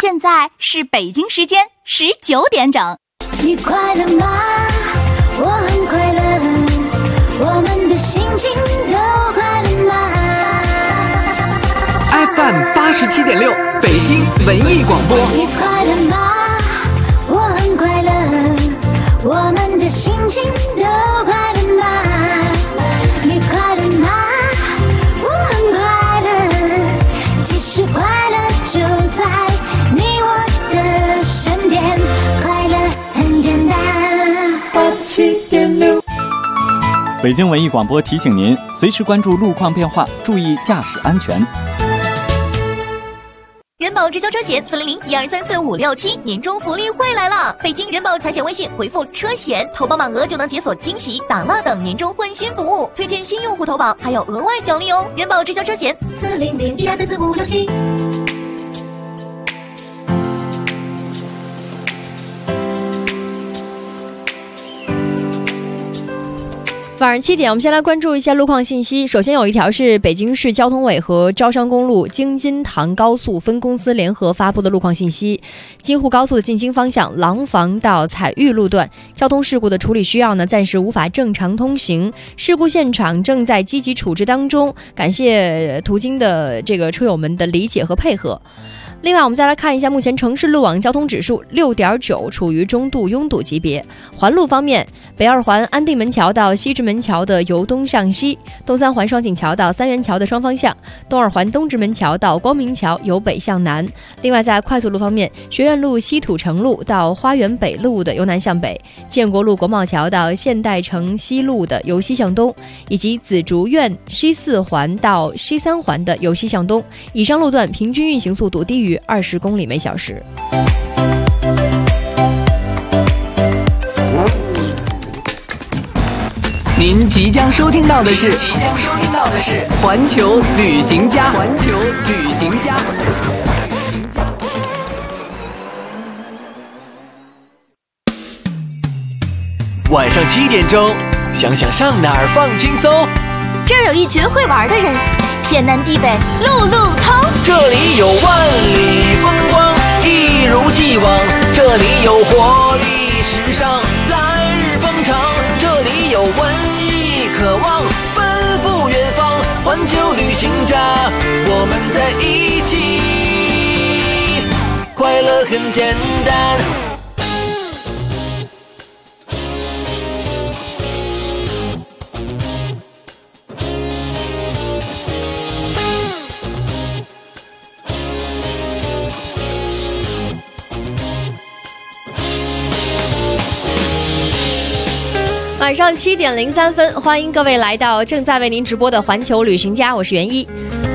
现在是北京时间19点整。 你快乐吗？我很快乐，我们的心情都快乐吗？ FM 87.6北京文艺广播。 你快乐吗？我很快乐，我们的心情都快乐吗？你快乐吗？我很快乐，其实快乐就在你我的身边，快乐很简单。87.6 北京文艺广播提醒您，随时关注路况变化，注意驾驶安全。 人保直销车险400-1234-567年终福利会来了！北京人保财险微信回复车险，投保满额就能解锁惊喜、打蜡等年终换新服务，推荐新用户投保还有额外奖励哦！人保直销车险400-1234-567。 晚上7点，我们先来关注一下路况信息。首先有一条是北京市交通委和招商公路京津塘高速分公司联合发布的路况信息。京沪高速的进京方向廊坊到彩玉路段交通事故的处理需要呢，暂时无法正常通行，事故现场正在积极处置当中，感谢途经的这个车友们的理解和配合。另外我们再来看一下目前城市路网交通指数 6.9， 处于中度拥堵级别。环路方面，北二环安定门桥到西直门桥的由东向西，东三环双井桥到三元桥的双方向，东二环东直门桥到光明桥由北向南。另外在快速路方面，学院路西土城路到花园北路的由南向北，建国路国贸桥到现代城西路的由西向东，以及紫竹院西四环到西三环的由西向东。以上路段平均运行速度低于20公里每小时。 您即将收听到的是环球旅行家。晚上7点钟，想想上哪儿放轻松。 这儿有一群会玩的人，天南地北路路通。 这里有万里风光，一如既往。这里有活力时尚，来日方长。这里有文艺渴望，奔赴远方。环球旅行家，我们在一起，快乐很简单。 晚上7点03分，欢迎各位来到正在为您直播的环球旅行家，我是袁一。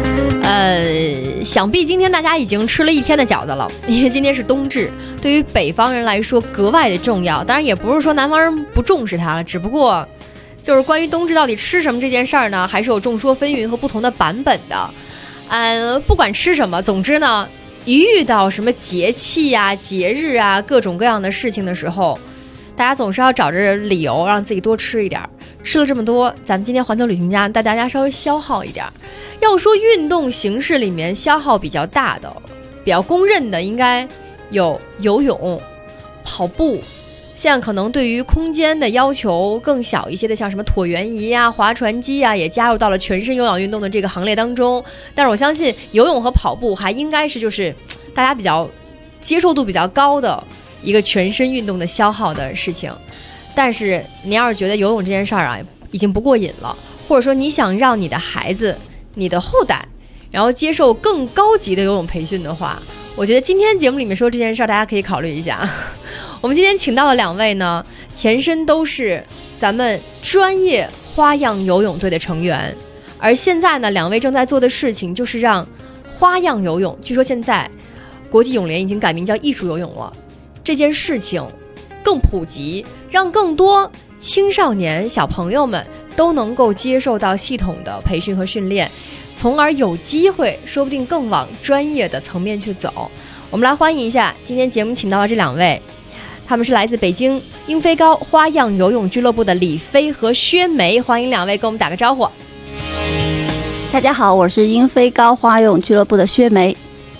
想必今天大家已经吃了一天的饺子了，因为今天是冬至，对于北方人来说格外的重要。当然也不是说南方人不重视它了，只不过就是关于冬至到底吃什么这件事儿呢，还是有众说纷纭和不同的版本的。不管吃什么，总之呢，一遇到什么节气啊、节日啊、各种各样的事情的时候，大家总是要找着理由让自己多吃一点。吃了这么多，咱们今天环球旅行家带大家稍微消耗一点。要说运动形式里面消耗比较大的、比较公认的，应该有游泳、跑步。现在可能对于空间的要求更小一些的，像什么椭圆仪啊、划船机啊，也加入到了全身有氧运动的这个行列当中。但是我相信游泳和跑步还应该是就是大家比较接受度比较高的一个全身运动的消耗的事情。但是你要是觉得游泳这件事儿啊已经不过瘾了，或者说你想让你的孩子、你的后代然后接受更高级的游泳培训的话，我觉得今天节目里面说这件事儿大家可以考虑一下。我们今天请到的2位呢，前身都是咱们专业花样游泳队的成员，而现在呢2位正在做的事情就是让花样游泳，据说现在国际泳联已经改名叫艺术游泳了，这件事情更普及，让更多青少年小朋友们都能够接受到系统的培训和训练，从而有机会说不定更往专业的层面去走。我们来欢迎一下今天节目请到的这2位，他们是来自北京英飞高花样游泳俱乐部的李飞和薛梅，欢迎2位跟我们打个招呼。 大家好，我是英飞高花泳俱乐部的薛梅。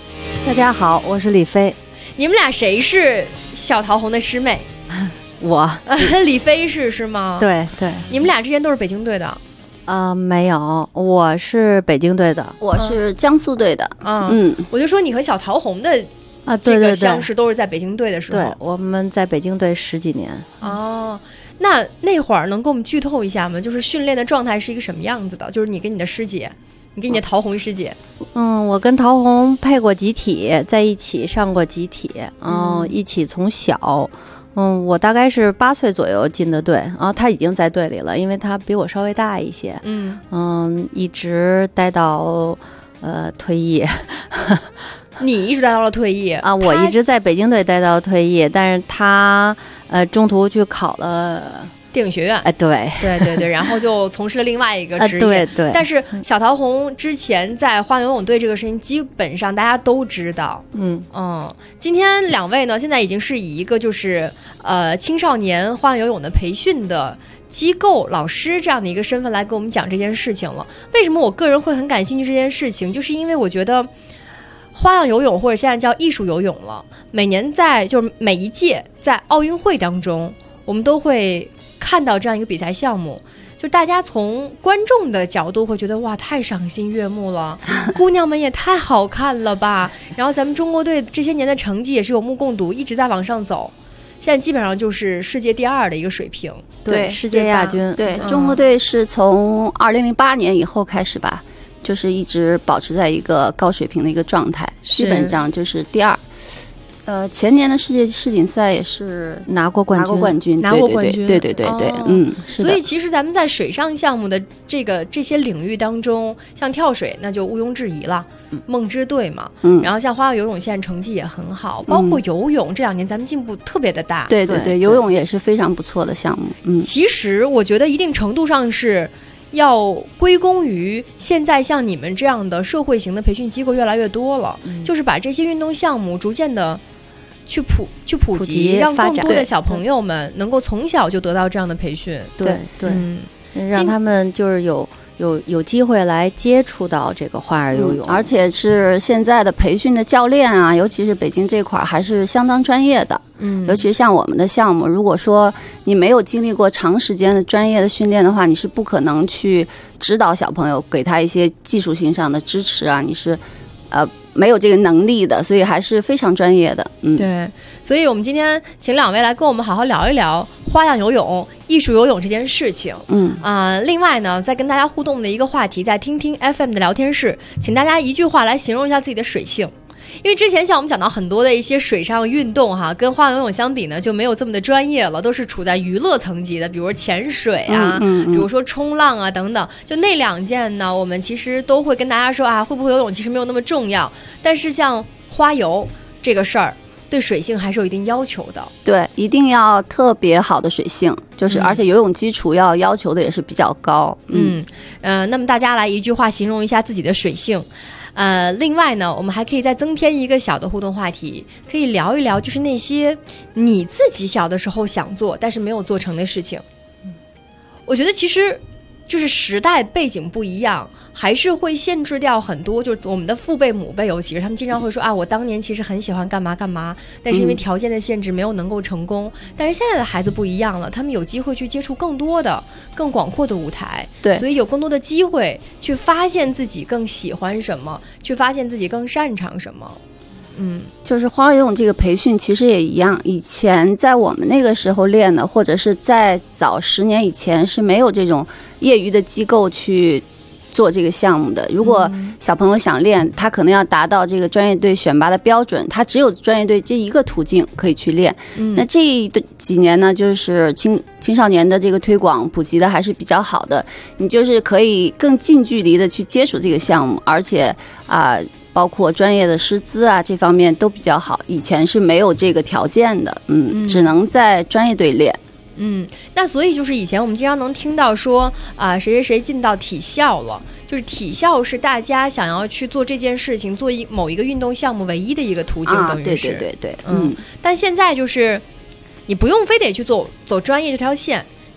大家好，我是李飞。 你们俩谁是小桃红的师妹？ 我李飞是吗？ 对对。 你们俩之前都是北京队的？ 没有，我是北京队的， 我是江苏队的。 我就说你和小桃红的这个相识都是在北京队的时候。 对，我们在北京队10几年。 哦，那会儿能给我们剧透一下吗？就是训练的状态是一个什么样子的？就是你跟你的师姐。你跟你的桃红师姐， 我跟桃红配过集体，在一起上过集体，一起从小，我大概是8岁左右进的队，然后他已经在队里了，因为他比我稍微大一些，一直待到退役。 你一直待到了退役啊？我一直在北京队待到退役，但是他中途去考了电影学院， 对， 然后就从事了另外一个职业，对。 但是小桃红之前在花样游泳队这个事情，基本上大家都知道。今天2位呢，现在已经是以一个就是青少年花样游泳的培训的机构老师这样的一个身份来给我们讲这件事情了。为什么我个人会很感兴趣这件事情？就是因为我觉得花样游泳或者现在叫艺术游泳了，每一届在奥运会当中，我们都会看到这样一个比赛项目，就大家从观众的角度会觉得哇，太赏心悦目了，姑娘们也太好看了吧。然后咱们中国队这些年的成绩也是有目共睹，一直在往上走，现在基本上就是世界第2的一个水平， 对，世界亚军。 对，中国队是从2008年以后开始吧，就是一直保持在一个高水平的一个状态，基本上就是第2。前年的世界世锦赛也是拿过冠军， 对，是的。 所以其实咱们在水上项目的这些领域当中，像跳水那就毋庸置疑了，梦之队嘛。然后像花样游泳现在成绩也很好，包括游泳这2年咱们进步特别的大。 对，游泳也是非常不错的项目。 其实我觉得一定程度上是要归功于现在像你们这样的社会型的培训机构越来越多了，就是把这些运动项目逐渐的去普及，让更多的小朋友们能够从小就得到这样的培训。 对，让他们就是有机会来接触到这个花样游泳， 而且是现在的培训的教练啊，尤其是北京这块还是相当专业的。尤其是像我们的项目，如果说你没有经历过长时间的专业的训练的话，你是不可能去指导小朋友，给他一些技术性上的支持啊，你是没有这个能力的，所以还是非常专业的。 对，所以我们今天请2位来跟我们好好聊一聊花样游泳、艺术游泳这件事情。另外呢，再跟大家互动的一个话题，在听听 FM 的聊天室，请大家一句话来形容一下自己的水性。因为之前像我们讲到很多的一些水上运动哈，跟花样游泳相比呢，就没有这么的专业了，都是处在娱乐层级的，比如说潜水啊，比如说冲浪啊等等。就那2件呢，我们其实都会跟大家说啊，会不会游泳其实没有那么重要，但是像花游这个事儿，对水性还是有一定要求的。 对，一定要特别好的水性，就是而且游泳基础要求的也是比较高。 那么大家来一句话形容一下自己的水性。另外呢，我们还可以再增添一个小的互动话题，可以聊一聊就是那些你自己小的时候想做但是没有做成的事情。我觉得其实就是时代背景不一样，还是会限制掉很多，就是我们的父辈母辈尤其是他们经常会说啊，我当年其实很喜欢干嘛干嘛，但是因为条件的限制没有能够成功。但是现在的孩子不一样了，他们有机会去接触更多的更广阔的舞台， 对， 所以有更多的机会去发现自己更喜欢什么，去发现自己更擅长什么。 就是花样游泳这个培训其实也一样，以前在我们那个时候练的，或者是在早10年以前是没有这种业余的机构去做这个项目的。如果小朋友想练，他可能要达到这个专业队选拔的标准，他只有专业队这一个途径可以去练。那这几年呢，就是青少年的这个推广普及的还是比较好的，你就是可以更近距离的去接触这个项目，而且包括专业的师资啊，这方面都比较好。以前是没有这个条件的，只能在专业队练。 那所以就是以前我们经常能听到说谁谁谁进到体校了，就是体校是大家想要去做这件事情，做某一个运动项目唯一的一个途径，等于是对。 但现在就是你不用非得去走专业这条线，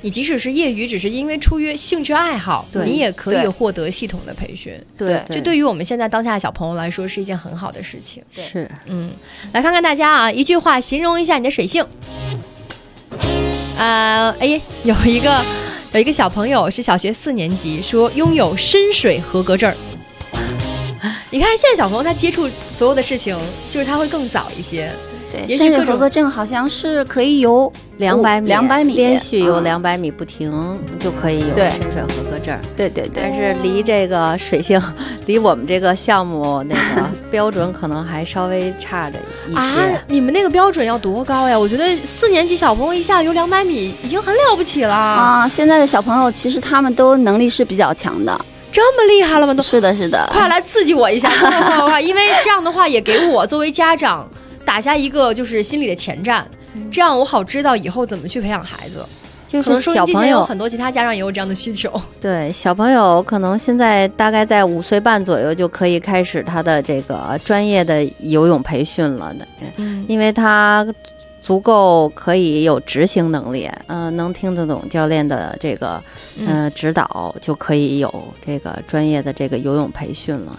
你即使是业余，只是因为出于兴趣爱好，你也可以获得系统的培训。 对， 这对于我们现在当下的小朋友来说是一件很好的事情。 是， 来看看大家啊，一句话形容一下你的水性。有一个小朋友是小学4年级，说拥有深水合格证。你看现在小朋友他接触所有的事情，就是他会更早一些。 对，深水合格证好像是可以游200米， 连续游200米不停就可以有深水合格证。 对， 但是离这个水性，离我们这个项目那个标准可能还稍微差着一些。 你们那个标准要多高呀？我觉得4年级小朋友一下游200米已经很了不起了啊！ 现在的小朋友其实他们都能力是比较强的。 这么厉害了吗？都是的， 快来刺激我一下，快！因为这样的话也给我作为家长打下一个就是心理的前站，这样我好知道以后怎么去培养孩子。 就是小朋友有很多其他家长也有这样的需求。 对，小朋友可能现在大概在5岁半左右就可以开始他的这个专业的游泳培训了的，因为他足够可以有执行能力，能听得懂教练的这个指导，就可以有这个专业的这个游泳培训了。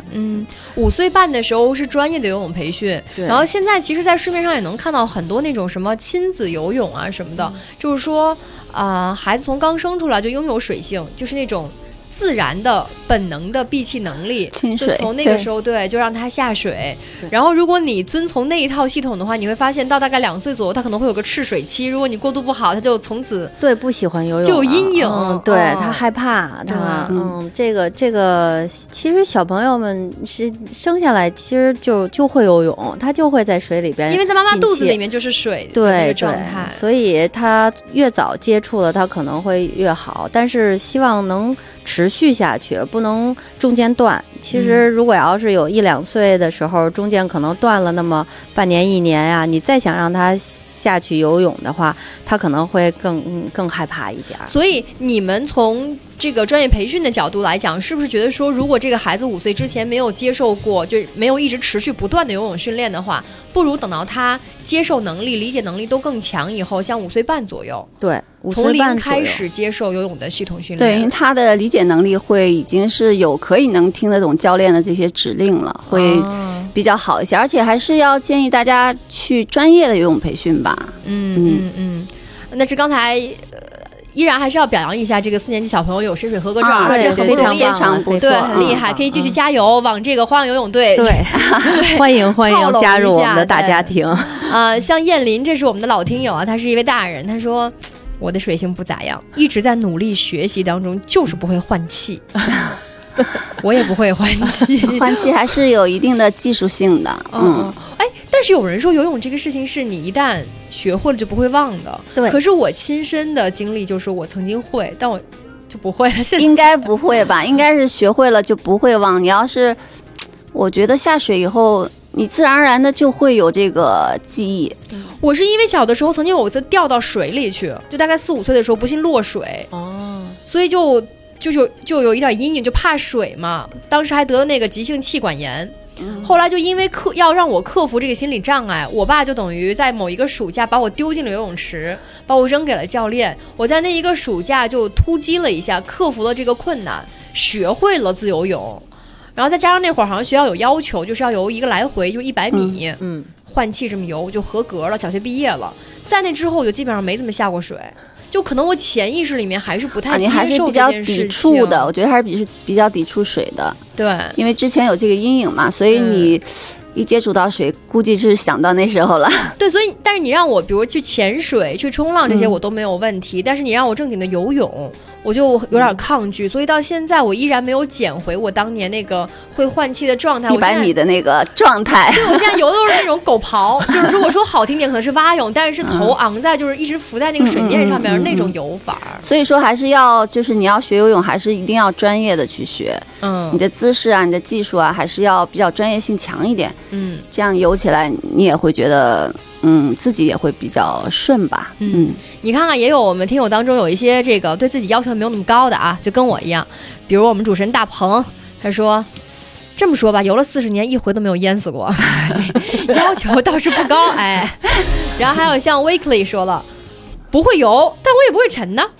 5岁半的时候是专业的游泳培训，然后现在其实在市面上也能看到很多那种什么亲子游泳啊什么的，就是说孩子从刚生出来就拥有水性，就是那种自然的本能的闭气能力， 亲水， 就从那个时候就让他下水。然后如果你遵从那一套系统的话，你会发现到大概2岁左右他可能会有个赤水期，如果你过渡不好他就从此不喜欢游泳， 就有阴影。 对，他害怕，他这个其实小朋友们是生下来其实就会游泳，他就会在水里边， 因为在妈妈肚子里面就是水的这个状态， 所以他越早接触了他可能会越好，但是希望能持续下去，不能中间断。其实如果要是有1、2岁的时候中间可能断了那么半年1年啊，你再想让他下去游泳的话，他可能会更害怕一点。 所以你们从这个专业培训的角度来讲，是不是觉得说如果这个孩子5岁之前没有接受过，就没有一直持续不断的游泳训练的话，不如等到他接受能力理解能力都更强以后，像5岁半左右， 对，5 从0 岁半开始接受游泳的系统训练。 对，因为他的理解能力会已经是有可以能听得懂教练的这些指令了，会比较好一些，而且还是要建议大家去专业的游泳培训吧。 那是刚才依然还是要表扬一下这个4年级小朋友有深水合格证， 对， 很不容易，对，很厉害，可以继续加油，往这个花样游泳队欢迎加入我们的大家庭。 像燕林，这是我们的老听友啊，他是一位大人，他说我的水性不咋样，一直在努力学习当中，就是不会换气。我也不会换气， 换气还是有一定的技术性的。 但是有人说游泳这个事情是你一旦学会了就不会忘的。 对， 可是我亲身的经历就是我曾经会，但我就不会了。现在应该不会吧？应该是学会了就不会忘。你要是，我觉得下水以后，你自然而然的就会有这个记忆。 我是因为小的时候曾经有一次掉到水里去，就大概4、5岁的时候不幸落水，所以就有一点阴影，就怕水嘛。当时还得了那个急性气管炎。后来就因为要让我克服这个心理障碍，我爸就等于在某一个暑假把我丢进了游泳池，把我扔给了教练。我在那一个暑假就突击了一下，克服了这个困难，学会了自由泳。然后再加上那会儿好像学校有要求，就是要游一个来回就100米，换气这么游就合格了，小学毕业了。在那之后我就基本上没怎么下过水。就可能我潜意识里面还是不太接受这件事情，你还是比较抵触的。 我觉得还是比较抵触水的。 对， 因为之前有这个阴影嘛，所以你一接触到水，估计是想到那时候了。对， 所以但是你让我比如去潜水、去冲浪这些我都没有问题，但是你让我正经的游泳，我就有点抗拒。所以到现在我依然没有捡回我当年那个会换气的状态 ，100米的那个状态。 对，我现在游的都是那种狗刨，就是如果说好听点可能是蛙泳，但是头昂在就是一直浮在那个水面上面那种游法。 所以说还是要就是你要学游泳，还是一定要专业的去学。你的姿势啊，你的技术啊，还是要比较专业性强一点。这样游起来你也会觉得自己也会比较顺吧。 你看看，也有我们听友当中有一些这个对自己要求没有那么高的啊，就跟我一样。比如我们主持人大鹏，他说这么说吧，游了40年一回都没有淹死过，要求倒是不高。然后还有像 Weekly 说了，不会游，但我也不会沉呢。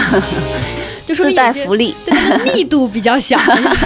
就说明自带福利， 对，它的密度比较小。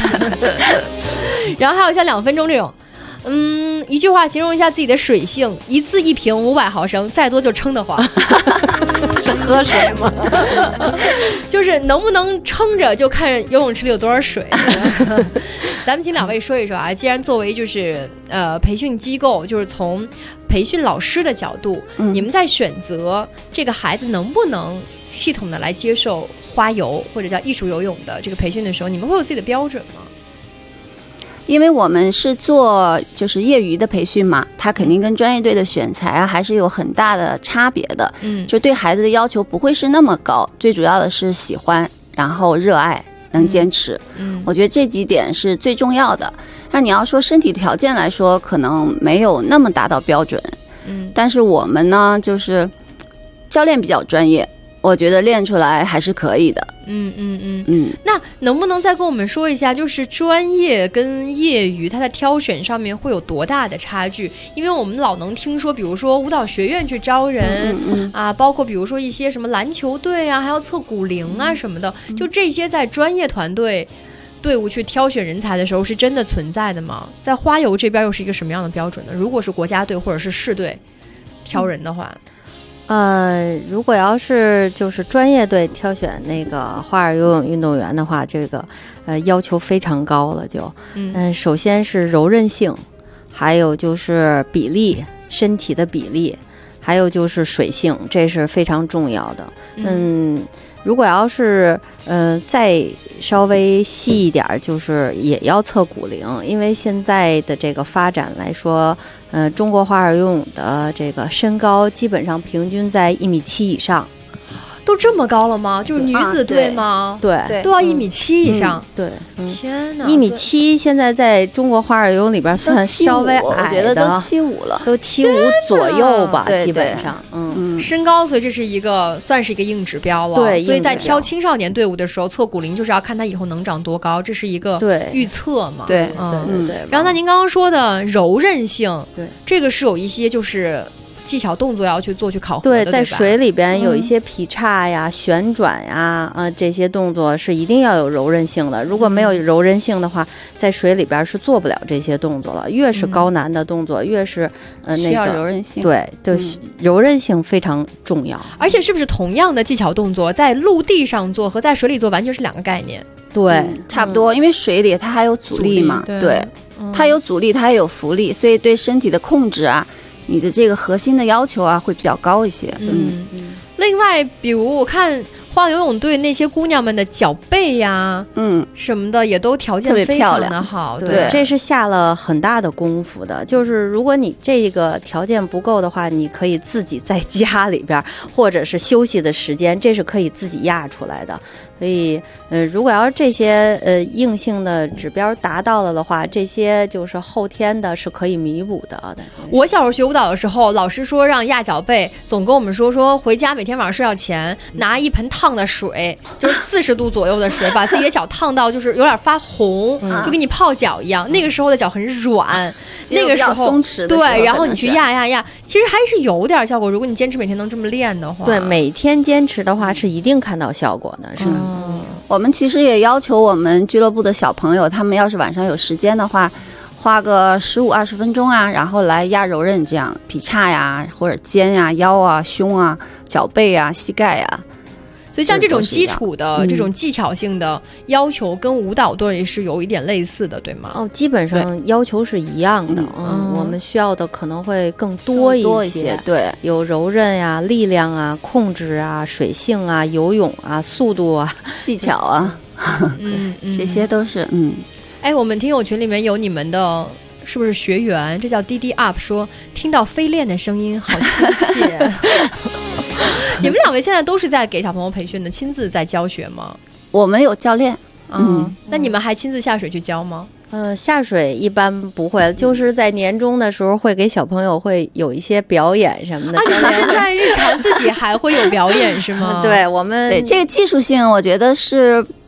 然后还有像2分钟这种，一句话形容一下自己的水性，一次1瓶500毫升，再多就撑得慌。 是喝水吗？ 就是能不能撑着，就看游泳池里有多少水。咱们请2位说一说啊，既然作为就是培训机构，就是从培训老师的角度，你们在选择这个孩子能不能系统的来接受花游或者叫艺术游泳的这个培训的时候，你们会有自己的标准吗？ 因为我们是做就是业余的培训嘛，它肯定跟专业队的选材啊还是有很大的差别的。就对孩子的要求不会是那么高，最主要的是喜欢，然后热爱，能坚持。我觉得这几点是最重要的。那你要说身体条件来说，可能没有那么达到标准。但是我们呢，就是教练比较专业，我觉得练出来还是可以的。 那能不能再跟我们说一下，就是专业跟业余它在挑选上面会有多大的差距？因为我们老能听说，比如说舞蹈学院去招人包括比如说一些什么篮球队啊，还要测骨龄啊什么的，就这些在专业团队队伍去挑选人才的时候是真的存在的吗？在花游这边又是一个什么样的标准呢？如果是国家队或者是市队挑人的话， 如果要是就是专业队挑选那个花儿游泳运动员的话，这个要求非常高了就，首先是柔韧性，还有就是比例，身体的比例，还有就是水性，这是非常重要的。如果要是再稍微细一点，就是也要测骨龄，因为现在的这个发展来说，中国花儿游泳的这个身高基本上平均在1.7米以上。 都这么高了吗？就是女子队吗？ 对， 都要1.7米以上。 对， 天哪 ，1.7米现在在中国花儿游泳里边算稍微矮的， 我觉得都7.5了， 都7.5左右吧，基本上。 身高，所以这是一个算是一个硬指标了。 对， 所以在挑青少年队伍的时候，测骨龄就是要看他以后能长多高，这是一个预测嘛。 对。 然后那您刚刚说的柔韧性， 对， 这个是有一些就是技巧动作要去做去考核的， 对，在水里边有一些劈叉呀、旋转呀，这些动作是一定要有柔韧性的。如果没有柔韧性的话，在水里边是做不了这些动作了。越是高难的动作，越是需要柔韧性。 对，柔韧性非常重要。 而且是不是同样的技巧动作，在陆地上做和在水里做完全是2个概念？ 对， 差不多，因为水里它还有阻力嘛，对，它有阻力，它也有浮力，所以对身体的控制啊，你的这个核心的要求啊会比较高一些。 另外比如我看花游泳队那些姑娘们的脚背呀什么的也都条件非常的好。 对，这是下了很大的功夫的。就是如果你这个条件不够的话，你可以自己在家里边或者是休息的时间，这是可以自己压出来的。所以如果要是这些硬性的指标达到了的话，这些就是后天的是可以弥补的。 我小时候学舞蹈的时候，老师说让压脚背，总跟我们说回家每天晚上睡觉前拿一盆烫的水，就是40度左右的水，把自己的脚烫到就是有点发红，就给你泡脚一样。那个时候的脚很软，那个时候松弛的时候， 对，然后你去压，其实还是有点效果。如果你坚持每天能这么练的话， 对，每天坚持的话是一定看到效果的，是。 我们其实也要求我们俱乐部的小朋友，他们要是晚上有时间的话，花个15-20分钟啊，然后来压柔韧，这样劈叉呀，或者肩呀、腰啊、胸啊、脚背啊、膝盖啊。 所以像这种基础的这种技巧性的要求跟舞蹈队是有一点类似的，对吗？ 基本上要求是一样的。我们需要的可能会更多一些。 对， 有柔韧呀、力量啊、控制啊、水性啊、游泳啊、速度啊、 技巧啊，这些都是我们听友群里面有你们的是不是学员？这叫滴滴 up 说听到飞练的声音好亲切。你们2位现在都是在给小朋友培训的，亲自在教学吗？ 我们有教练。 那你们还亲自下水去教吗？ 下水一般不会，就是在年终的时候会给小朋友会有一些表演什么的。 你们现在日常自己还会有表演是吗？ 对，我们对这个技术性，我觉得是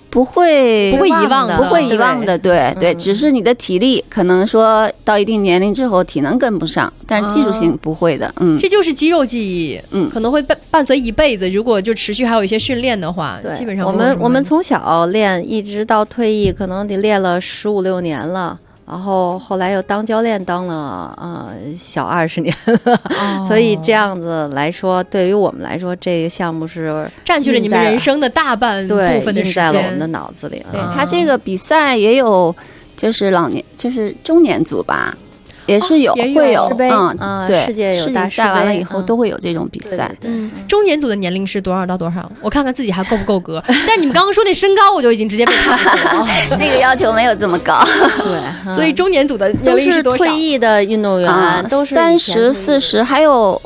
不会遗忘的， 不会遗忘的，对对，只是你的体力可能说到一定年龄之后体能跟不上，但是技术性不会的， 这就是肌肉记忆，可能会伴随一辈子。如果就持续还有一些训练的话，基本上我们从小练一直到退役，可能得练了15、16年了。然后后来又当教练当了小20年了，所以这样子来说，对于我们来说，这个项目是占据了你们人生的大半部分的时间， 印在了我们的脑子里。 对，他这个比赛也有，就是就是中年组吧。也是有，会有，对， 世界有大师赛完了以后都会有这种比赛。 中年组的年龄是多少到多少？我看看自己还够不够格。但你们刚刚说那身高，我就已经直接被看死了。 那个要求没有这么高。 对， 所以中年组的年龄是多少？ 都是退役的运动员，都是 30、40，还有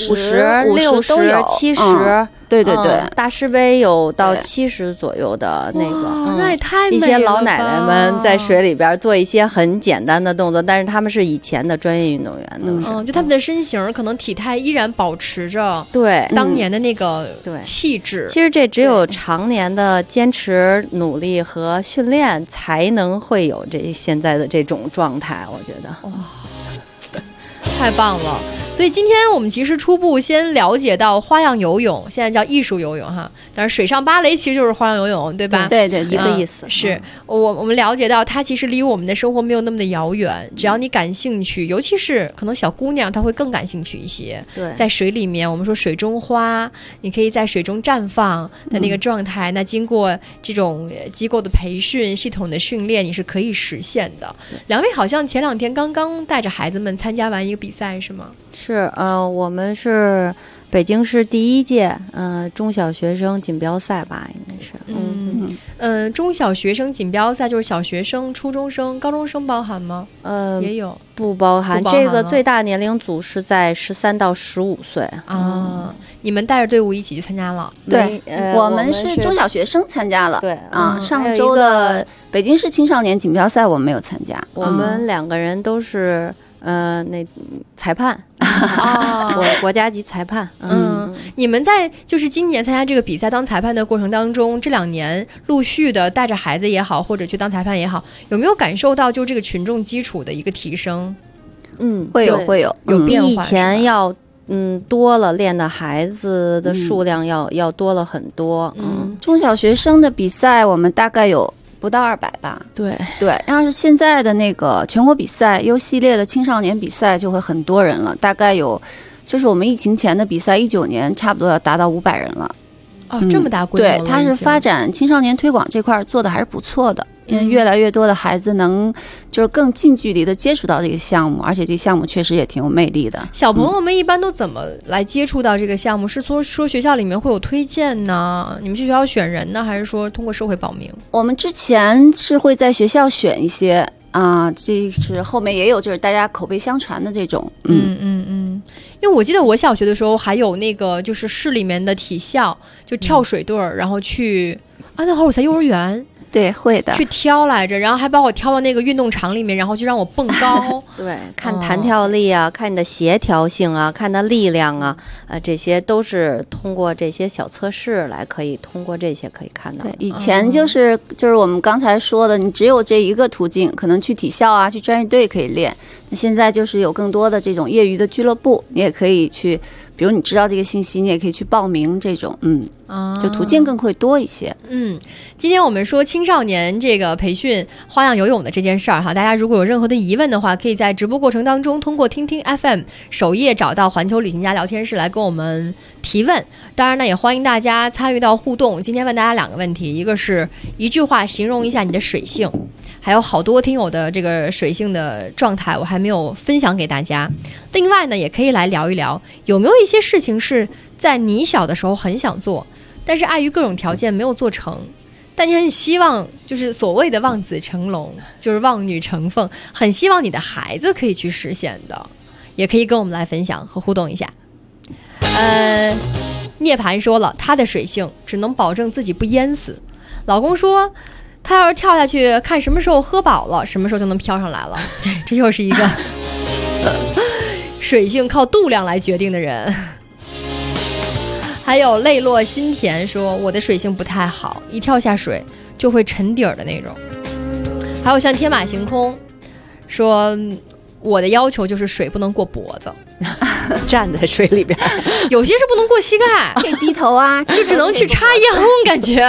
50、60都有 ，70。 对对对， 大师杯有到70左右的那个， 那也太美了吧。 一些老奶奶们在水里边做一些很简单的动作，但是他们是以前的专业运动员，都是， 就他们的身形可能体态依然保持着对当年的那个气质。 其实这只有常年的坚持努力和训练，才能会有现在的这种状态。我觉得哇，太棒了。所以今天我们其实初步先了解到花样游泳，现在叫艺术游泳哈，但是水上芭蕾其实就是花样游泳，对吧？ 对对， 一个意思。 是我们了解到它其实离我们的生活没有那么的遥远，只要你感兴趣，尤其是可能小姑娘她会更感兴趣一些。 对， 在水里面，我们说水中花，你可以在水中绽放的那个状态，那经过这种机构的培训、系统的训练，你是可以实现的。两位好像前2天刚刚带着孩子们参加完一个比赛，是吗？ 是，我们是北京市第1届中小学生锦标赛吧，应该是。 中小学生锦标赛就是小学生、初中生、高中生包含吗？也有， 不包含。这个最大年龄组是在13到15岁啊。你们带着队伍一起去参加了？ 对，我们是中小学生参加了。 对啊，上周的北京市青少年锦标赛我们没有参加。 我们2个人都是。那裁判国家级裁判。 你们在就是今年参加这个比赛当裁判的过程当中，这2年陆续的带着孩子也好，或者去当裁判也好，有没有感受到就这个群众基础的一个提升？ 会有变化， 比以前要多了，练的孩子的数量要多了很多。 中小学生的比赛我们大概有不到200吧。 对， 要是现在的那个全国比赛 U 系列的青少年比赛就会很多人了，大概有，就是我们疫情前的比赛19年差不多要达到500人了。 这么大规模。 对，它是发展青少年推广这块做的还是不错的，因为越来越多的孩子能就是更近距离的接触到这个项目，而且这个项目确实也挺有魅力的。 小朋友们一般都怎么来接触到这个项目？是说学校里面会有推荐呢？你们去学校选人呢，还是说通过社会报名？ 我们之前是会在学校选一些这是后面也有就是大家口碑相传的这种。 因为我记得我小学的时候还有那个就是市里面的体校就跳水队然后去那会儿我才幼儿园。 对，会的， 去挑来着，然后还把我挑到那个运动场里面，然后就让我蹦高。 对，看弹跳力啊，看你的协调性啊，看你的力量啊，这些都是通过这些小测试来可以通过这些可以看到。 对，以前就是我们刚才说的，你只有这一个途径，可能去体校啊，去专业队可以练。那现在就是有更多的这种业余的俱乐部，你也可以去。比如你知道这个信息，你也可以去报名这种，就途径更会多一些。 今天我们说青少年这个培训花样游泳的这件事儿哈，大家如果有任何的疑问的话，可以在直播过程当中通过听听 FM 首页找到环球旅行家聊天室来跟我们提问。当然呢，也欢迎大家参与到互动。今天问大家2个问题，一个是一句话形容一下你的水性，还有好多听友的这个水性的状态我还没有分享给大家。另外呢，也可以来聊一聊有没有一些事情是在你小的时候很想做，但是碍于各种条件没有做成，但你很希望就是所谓的望子成龙，就是望女成凤，很希望你的孩子可以去实现的，也可以跟我们来分享和互动一下。涅槃说了，他的水性只能保证自己不淹死。老公说他要是跳下去，看什么时候喝饱了，什么时候就能飘上来了。这又是一个水性靠度量来决定的人。还有泪落心田说，我的水性不太好，一跳下水就会沉底儿的那种。还有像天马行空说，我的要求就是水不能过脖子， 站在水里边， 有些是不能过膝盖， 可以低头啊， 就只能去插秧，感觉。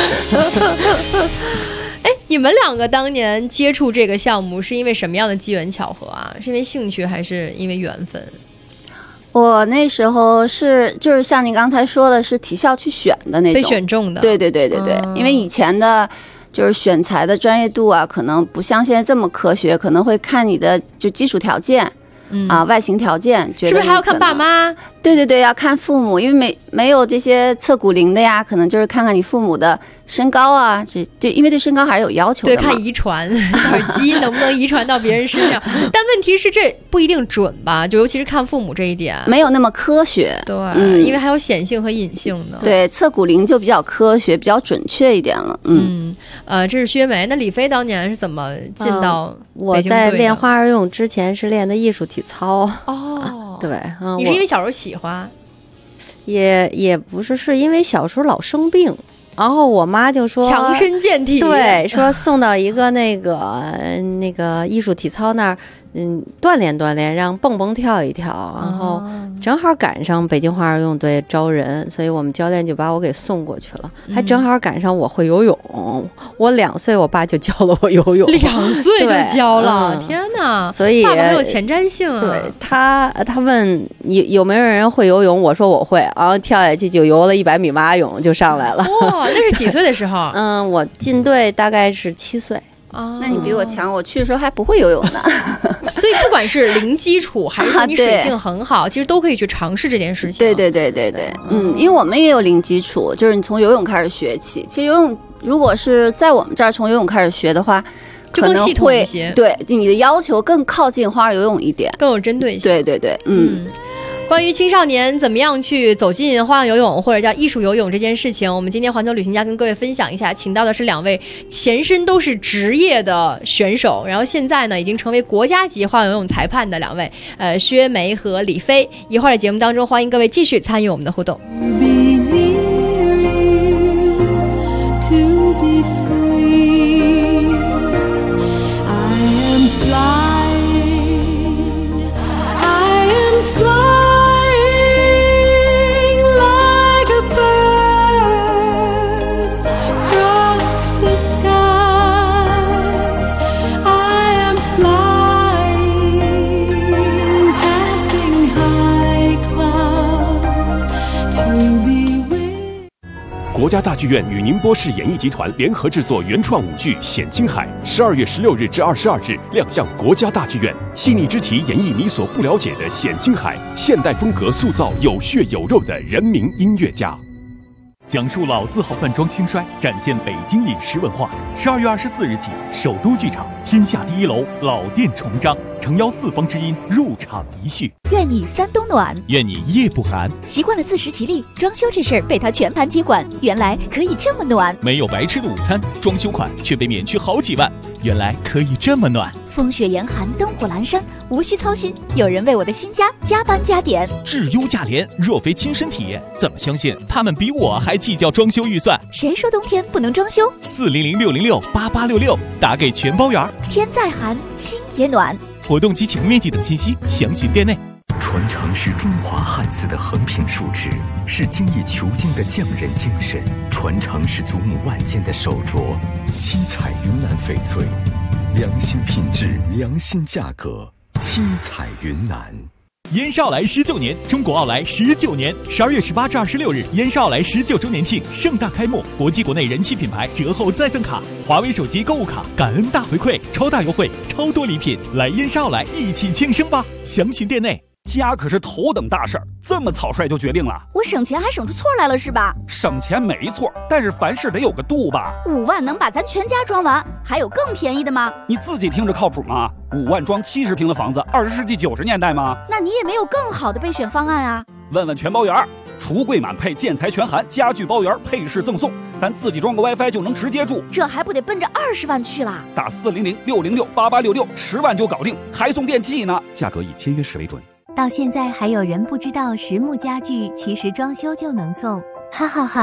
哎，你们两个当年接触这个项目是因为什么样的机缘巧合啊？是因为兴趣还是因为缘分？ 我那时候就是像你刚才说的，是体校去选的那种， 被选中的。 对，因为以前的就是选材的专业度啊，可能不像现在这么科学，可能会看你的就基础条件。外形条件，觉得是不是还要看爸妈？ 对，要看父母，因为没有这些测骨龄的呀，可能就是看看你父母的身高啊，对，因为对身高还是有要求的嘛。 对，看遗传，基因能不能遗传到别人身上？但问题是这不一定准吧？就尤其是看父母这一点， 没有那么科学。 对，因为还有显性和隐性的。 对，测骨龄就比较科学，比较准确一点了。 这是薛梅。那李飞当年是怎么进到我在练花儿游泳之前是练的艺术体操。对， 你是因为小时候喜欢？ 也不是，是因为小时候老生病，然后我妈就说强身健体， 对，说送到一个那个艺术体操那儿，锻炼，让蹦蹦跳一跳，然后正好赶上北京花儿游泳队招人，所以我们教练就把我给送过去了，还正好赶上我会游泳，我2岁，我爸就教了我游泳 ，2岁就教了，天哪！ 所以爸爸很有前瞻性啊。 对，他问你有没有人会游泳，我说我会，然后跳下去就游了100米蛙泳就上来了。 哇，那是几岁的时候？ 我进队大概是7岁。 那你比我强，我去的时候还不会游泳呢。 所以不管是零基础还是你水性很好，其实都可以去尝试这件事情。 对，因为我们也有零基础，就是你从游泳开始学起。其实游泳如果是在我们这儿从游泳开始学的话， 就更系统一些。 对，你的要求更靠近花儿游泳一点， 更有针对性。 对， 关于青少年怎么样去走进花样游泳或者叫艺术游泳这件事情，我们今天环球旅行家跟各位分享一下，请到的是2位前身都是职业的选手，然后现在呢已经成为国家级花样游泳裁判的2位，薛梅和李飞。一会儿的节目当中，欢迎各位继续参与我们的互动。 国家大剧院与宁波市演艺集团联合制作原创舞剧《显青海》，12月16日至22日亮相国家大剧院。细腻之题演绎你所不了解的显青海，现代风格塑造有血有肉的人民音乐家。 讲述老字号饭庄兴衰，展现北京饮食文化。12月24日起，首都剧场天下第1楼老店重张，诚邀4方知音入场一叙。 愿你3冬暖， 愿你夜不寒。 习惯了自食其力，装修这事儿被他全盘接管，原来可以这么暖。 没有白吃的午餐，装修款却被免去好几万，原来可以这么暖。 风雪严寒，灯火阑珊，无需操心，有人为我的新家加班加点。 质优价廉，若非亲身体验，怎么相信他们比我还计较装修预算？ 谁说冬天不能装修 ？400-606-8866，打给全包圆。 天再寒，心也暖。 活动及启动面积等信息详询店内。 传承是中华汉字的横平竖直，是精益求精的匠人精神；传承是祖母万件的手镯，七彩云南翡翠，良心品质，良心价格，七彩云南。 燕少来19年，中国奥莱19年，12月18至26日，燕少奥莱19周年庆盛大开幕，国际国内人气品牌折后再赠卡，华为手机购物卡，感恩大回馈，超大优惠，超多礼品，来燕少奥莱一起庆生吧！详询店内。 家可是头等大事儿，这么草率就决定了？ 我省钱还省出错来了是吧？ 省钱没错，但是凡事得有个度吧。 5万能把咱全家装完，还有更便宜的吗？ 你自己听着靠谱吗？5万装70平的房子，20世纪90年代吗？ 那你也没有更好的备选方案啊？ 问问全包圆，橱柜满配，建材全含，家具包圆，配饰赠送，咱自己装个 WiFi 就能直接住， 这还不得奔着20万去啦？ 打400-606-8866，10万就搞定，还送电器呢，价格以签约时为准。 到现在还有人不知道实木家具其实装修就能送，哈哈哈！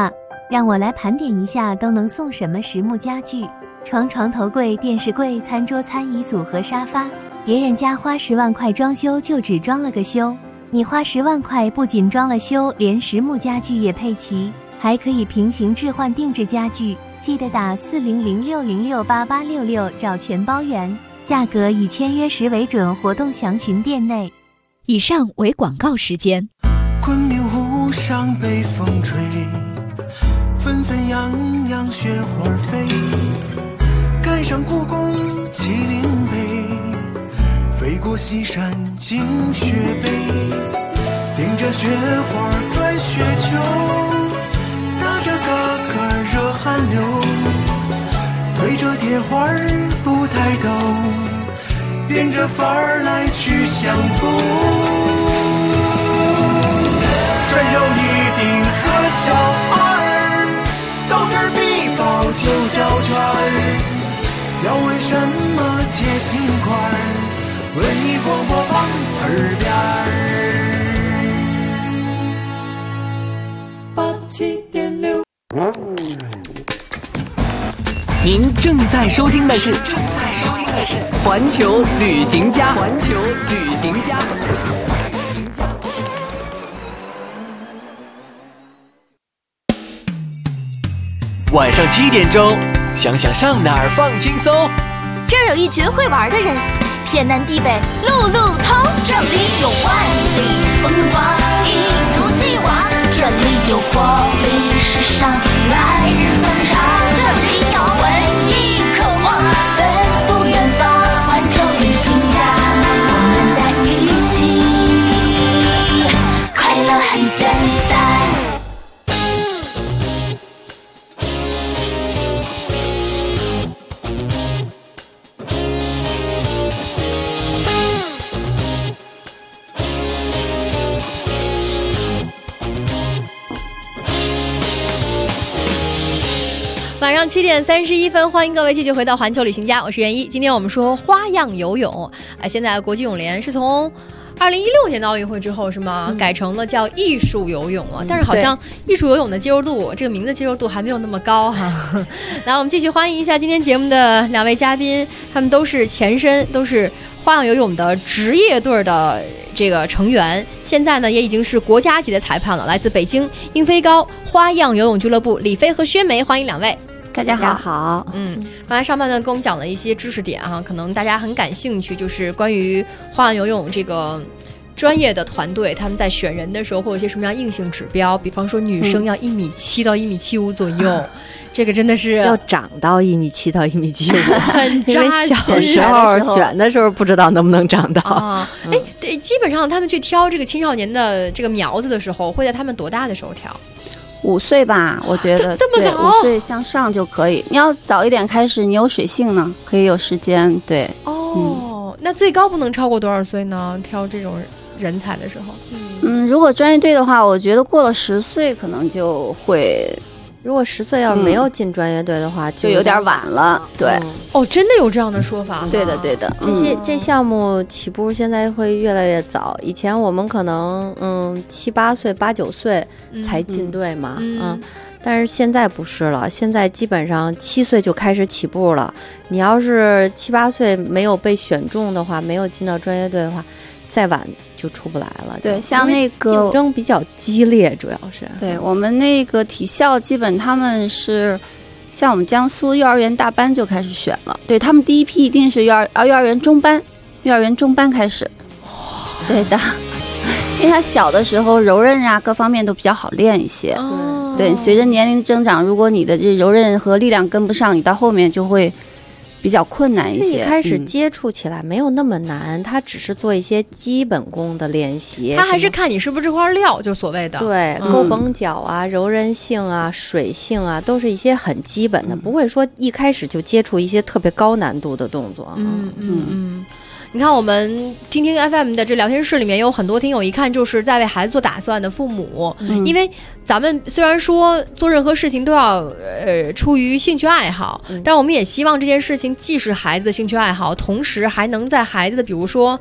让我来盘点一下都能送什么实木家具：床、床头柜、电视柜、餐桌、餐椅组和沙发。别人家花10万块装修就只装了个修，你花10万块不仅装了修，连实木家具也配齐，还可以平行置换定制家具。记得打4006068866找全包圆，价格以签约时为准，活动详询店内。 以上为广告时间。 昆明湖上北风吹，纷纷扬扬雪花飞，赶上故宫麒麟碑，飞过西山惊雪北，顶着雪花转雪球，打着嘎嘎热汗流，推着铁环不抬头，变着法儿来去相逢。穿上一顶和小二，斗智必报9角圈，要为什么接心块？文艺广播榜耳边87.6。 您正在收听的是环球旅行家。 晚上7点钟，想想上哪儿放轻松。 这儿有一群会玩的人，天南地北路路通。这里有万里风光，一如既往。这里有活力时尚，来日方长。这里有文艺渴望，奔赴远方。环球旅行家，我们在一起，快乐很简单。 晚上7点31分，欢迎各位继续回到环球旅行家，我是袁一。今天我们说花样游泳，现在国际泳联是从2016年的奥运会之后是吗？改成了叫艺术游泳了，但是好像艺术游泳的接受度，这个名字接受度还没有那么高哈。来，我们继续欢迎一下今天节目的2位嘉宾，他们都是前身都是花样游泳的职业队的这个成员，现在呢也已经是国家级的裁判了。来自北京英飞高花样游泳俱乐部李飞和薛梅，欢迎2位。 大家好。 刚才上半段跟我们讲了一些知识点哈，可能大家很感兴趣，就是关于花样游泳这个专业的团队，他们在选人的时候会有一些什么样硬性指标，比方说女生要1.7米到1.75米左右。这个真的是要长到1.7米到1.75米， 很扎因为小时候选的时候不知道能不能长到啊。对，基本上他们去挑这个青少年的这个苗子的时候，会在他们多大的时候挑 ？5岁吧，我觉得这么早 ，5岁向上就可以。你要早一点开始，你有水性呢，可以有时间。对， 那最高不能超过多少岁呢？挑这种人才的时候， 如果专业队的话，我觉得过了10岁可能就会。 如果10岁要是没有进专业队的话， 就有点晚了。对， 真的有这样的说法吗？ 对的。 这项目起步现在会越来越早，以前我们可能7、8岁、8、9岁才进队嘛，但是现在不是了，现在基本上7岁就开始起步了。你要是7、8岁没有被选中的话，没有进到专业队的话，再晚就出不来了。 对，像那个竞争比较激烈，主要是对我们那个体校，基本他们是像我们江苏幼儿园大班就开始选了。对，他们第一批一定是幼儿园中班开始。对的，因为他小的时候柔韧啊各方面都比较好练一些。对，随着年龄增长，如果你的这柔韧和力量跟不上，你到后面就会比较困难一些。 一开始接触起来没有那么难，他只是做一些基本功的练习。 他还是看你是不是这块料，就所谓的对勾绷脚啊、柔韧性啊、水性啊，都是一些很基本的，不会说一开始就接触一些特别高难度的动作。 你看我们听听 FM 的这聊天室里面有很多听友，一看就是在为孩子做打算的父母。因为咱们虽然说做任何事情都要出于兴趣爱好，但我们也希望这件事情既是孩子的兴趣爱好，同时还能在孩子的比如说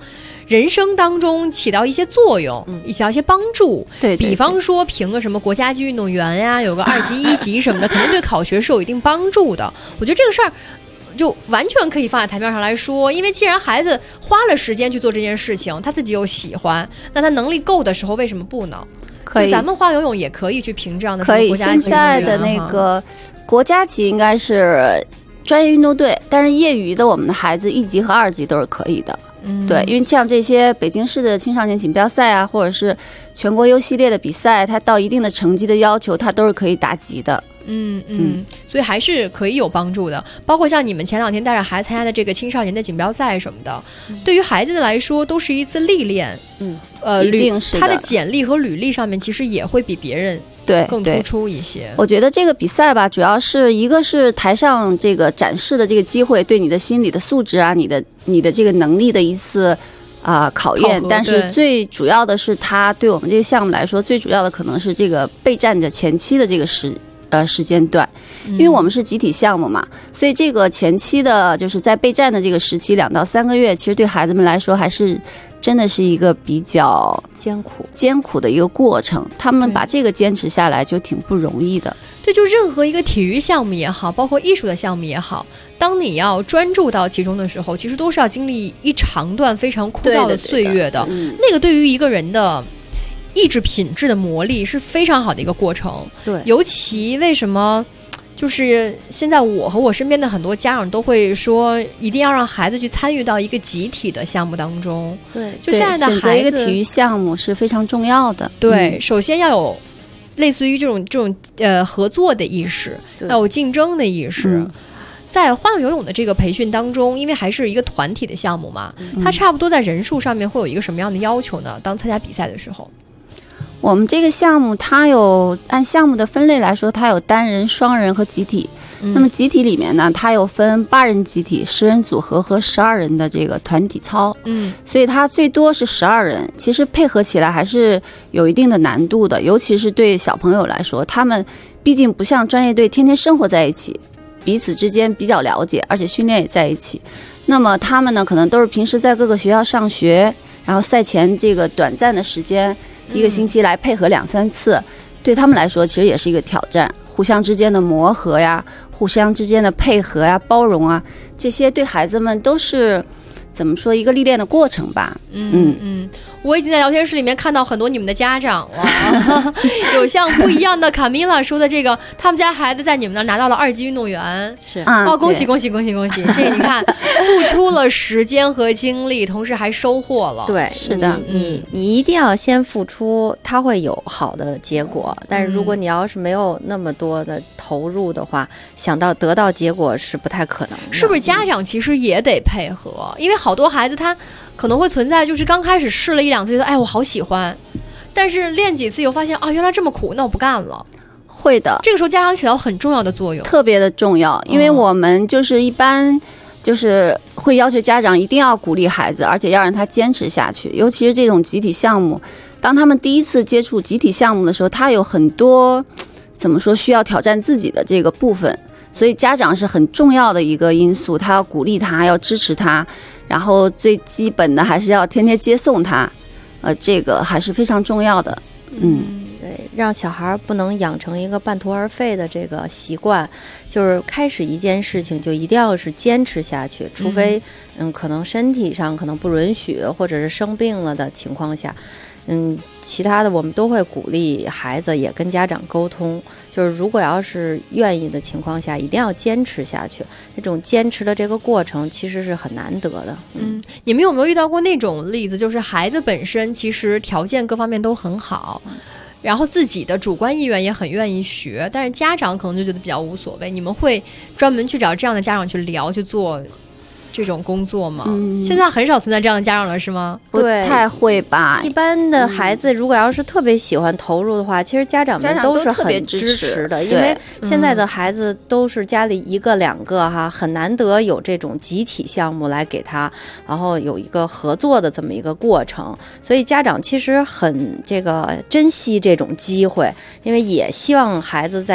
人生当中起到一些作用，起到一些帮助。 对， 比方说评个什么国家级运动员呀，有个2级1级什么的，肯定对考学是有一定帮助的。我觉得这个事儿就完全可以放在台面上来说，因为既然孩子花了时间去做这件事情，他自己又喜欢，那他能力够的时候为什么不呢？ 可以， 咱们花游泳也可以去评这样的可以。 国家级现在的那个国家级应该是专业运动队，但是业余的我们的孩子1级和2级都是可以的。对，因为像这些北京市的青少年锦标赛啊，或者是全国优系列的比赛，它到一定的成绩的要求，它都是可以打级的。 所以还是可以有帮助的。包括像你们前2天带着孩子参加的这个青少年的锦标赛什么的，对于孩子来说都是一次历练。 一定是的。 他的简历和履历上面其实也会比别人更突出一些。 我觉得这个比赛吧，主要是一个是台上这个展示的这个机会，对你的心理的素质啊，你的这个能力的一次考验。但是最主要的是，它对我们这个项目来说，最主要的可能是这个备战的前期的这个时间段，因为我们是集体项目嘛，所以这个前期的就是在备战的这个时期2到3个月，其实对孩子们来说还是真的是一个比较艰苦的一个过程，他们把这个坚持下来就挺不容易的。 对，就任何一个体育项目也好，包括艺术的项目也好，当你要专注到其中的时候，其实都是要经历一长段非常枯燥的岁月的。那个对于一个人的意志品质的磨砺是非常好的一个过程。 对， 尤其为什么就是现在我和我身边的很多家长都会说，一定要让孩子去参与到一个集体的项目当中。 对， 就现在的孩子选择一个体育项目是非常重要的。 对，首先要有类似于这种合作的意识，要有竞争的意识。在花样游泳的这个培训当中，因为还是一个团体的项目嘛，它差不多在人数上面会有一个什么样的要求呢？当参加比赛的时候， 我们这个项目它有按项目的分类来说，它有单人、双人和集体。那么集体里面呢，它有分8人集体、10人组合和12人的这个团体操。所以它最多是12人，其实配合起来还是有一定的难度的，尤其是对小朋友来说，他们毕竟不像专业队天天生活在一起，彼此之间比较了解，而且训练也在一起。那么他们呢，可能都是平时在各个学校上学，然后赛前这个短暂的时间，1个星期来配合2、3次，对他们来说其实也是一个挑战。互相之间的磨合呀，互相之间的配合呀，包容啊，这些对孩子们都是怎么说一个历练的过程吧。 我已经在聊天室里面看到很多你们的家长了，有像不一样的卡米拉说的这个，他们家孩子在你们那儿拿到了2级运动员， 是恭喜恭喜恭喜恭喜！这你看，付出了时间和精力，同时还收获了。 对， 是的， 你一定要先付出，它会有好的结果。但是如果你要是没有那么多的投入的话，想到得到结果是不太可能的。 是不是家长其实也得配合？因为好多孩子他可能会存在，就是刚开始试了1、2次，觉得哎我好喜欢，但是练几次又发现啊原来这么苦，那我不干了。 会的， 这个时候家长起到很重要的作用， 特别的重要。因为我们就是一般就是会要求家长一定要鼓励孩子，而且要让他坚持下去。尤其是这种集体项目，当他们第一次接触集体项目的时候，他有很多怎么说需要挑战自己的这个部分，所以家长是很重要的一个因素，他要鼓励他，要支持他，然后最基本的还是要天天接送他，这个还是非常重要的。 对，让小孩不能养成一个半途而废的这个习惯，就是开始一件事情就一定要是坚持下去，除非可能身体上可能不允许，或者是生病了的情况下。其他的我们都会鼓励孩子，也跟家长沟通，就是如果要是愿意的情况下，一定要坚持下去。这种坚持的这个过程其实是很难得的。 你们有没有遇到过那种例子，就是孩子本身其实条件各方面都很好，然后自己的主观意愿也很愿意学，但是家长可能就觉得比较无所谓？你们会专门去找这样的家长去聊，去做这种工作吗？现在很少存在这样的家长了，是吗？ 不太会吧。 一般的孩子如果要是特别喜欢投入的话，其实家长们都是很支持的，因为现在的孩子都是家里1个2个哈，很难得有这种集体项目来给他，然后有一个合作的这么一个过程，所以家长其实很这个珍惜这种机会，因为也希望孩子在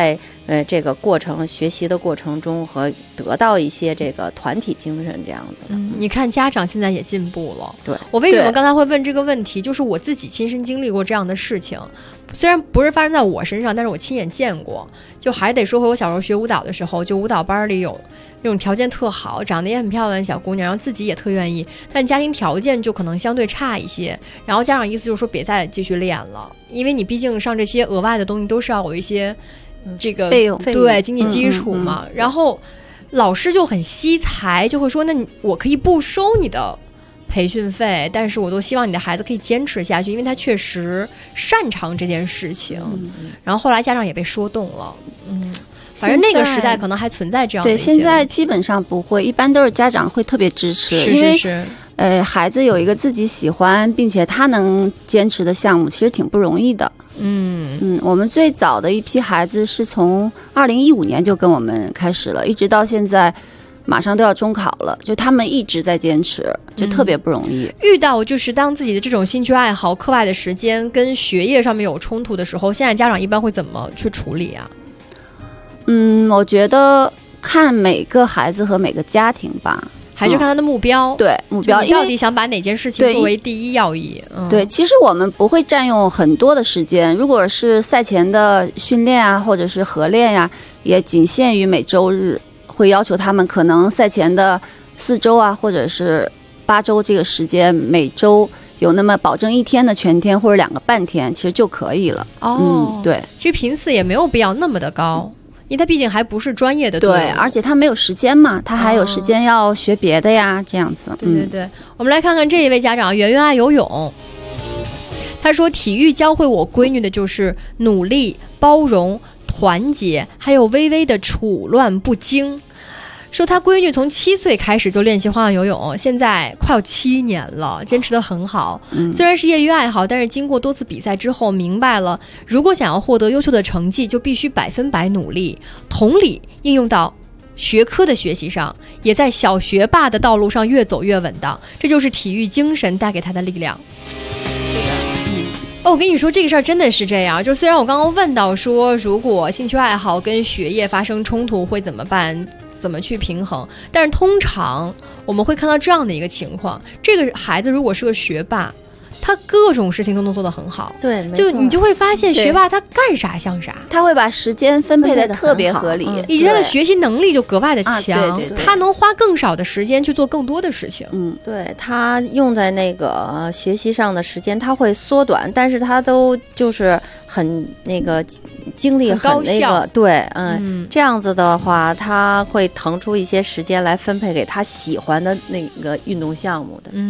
这个过程学习的过程中和得到一些这个团体精神这样子的。 你看家长现在也进步了。 对， 我为什么刚才会问这个问题，就是我自己亲身经历过这样的事情，虽然不是发生在我身上，但是我亲眼见过。就还得说回我小时候学舞蹈的时候，就舞蹈班里有那种条件特好，长得也很漂亮的小姑娘，然后自己也特愿意，但家庭条件就可能相对差一些，然后家长意思就是说别再继续练了，因为你毕竟上这些额外的东西都是要有一些这个费用， 对经济基础嘛。然后老师就很惜才，就会说那我可以不收你的培训费，但是我都希望你的孩子可以坚持下去，因为他确实擅长这件事情。然后后来家长也被说动了。反正那个时代可能还存在这样的一些。 对，现在基本上不会，一般都是家长会特别支持， 是孩子有一个自己喜欢并且他能坚持的项目，其实挺不容易的。我们最早的一批孩子是从2015年就跟我们开始了，一直到现在马上都要中考了，就他们一直在坚持，就特别不容易。 遇到就是当自己的这种兴趣爱好、课外的时间跟学业上面有冲突的时候，现在家长一般会怎么去处理啊？ 我觉得看每个孩子和每个家庭吧， 还是看他的目标。 对，目标你到底想把哪件事情作为第一要义？ 对，其实我们不会占用很多的时间，如果是赛前的训练啊，或者是合练呀，也仅限于每周日，会要求他们可能赛前的4周啊，或者是8周这个时间，每周有那么保证1天的全天或者2个半天，其实就可以了。对， 其实频次也没有必要那么的高，因为他毕竟还不是专业的队伍。 对，而且他没有时间嘛，他还有时间要学别的呀，这样子。 对，我们来看看这一位家长，圆圆爱游泳。他说，体育教会我闺女的就是努力、包容、团结，还有微微的处乱不惊。说他闺女从7岁开始就练习花样游泳，现在快要7年了，坚持得很好。虽然是业余爱好，但是经过多次比赛之后，明白了如果想要获得优秀的成绩，就必须100%努力。同理，应用到学科的学习上，也在小学霸的道路上越走越稳当。这就是体育精神带给他的力量。是的。我跟你说这个事儿真的是这样，就虽然我刚刚问到说如果兴趣爱好跟学业发生冲突会怎么办，怎么去平衡，但是通常我们会看到这样的一个情况，这个孩子如果是个学霸，他各种事情都能做得很好。 对， 就你就会发现学霸他干啥像啥， 他会把时间分配的特别合理， 以及他的学习能力就格外的强， 对， 他能花更少的时间去做更多的事情。 对，他用在那个学习上的时间他会缩短，但是他都就是很那个精力很那个，对，这样子的话他会腾出一些时间来分配给他喜欢的那个运动项目的。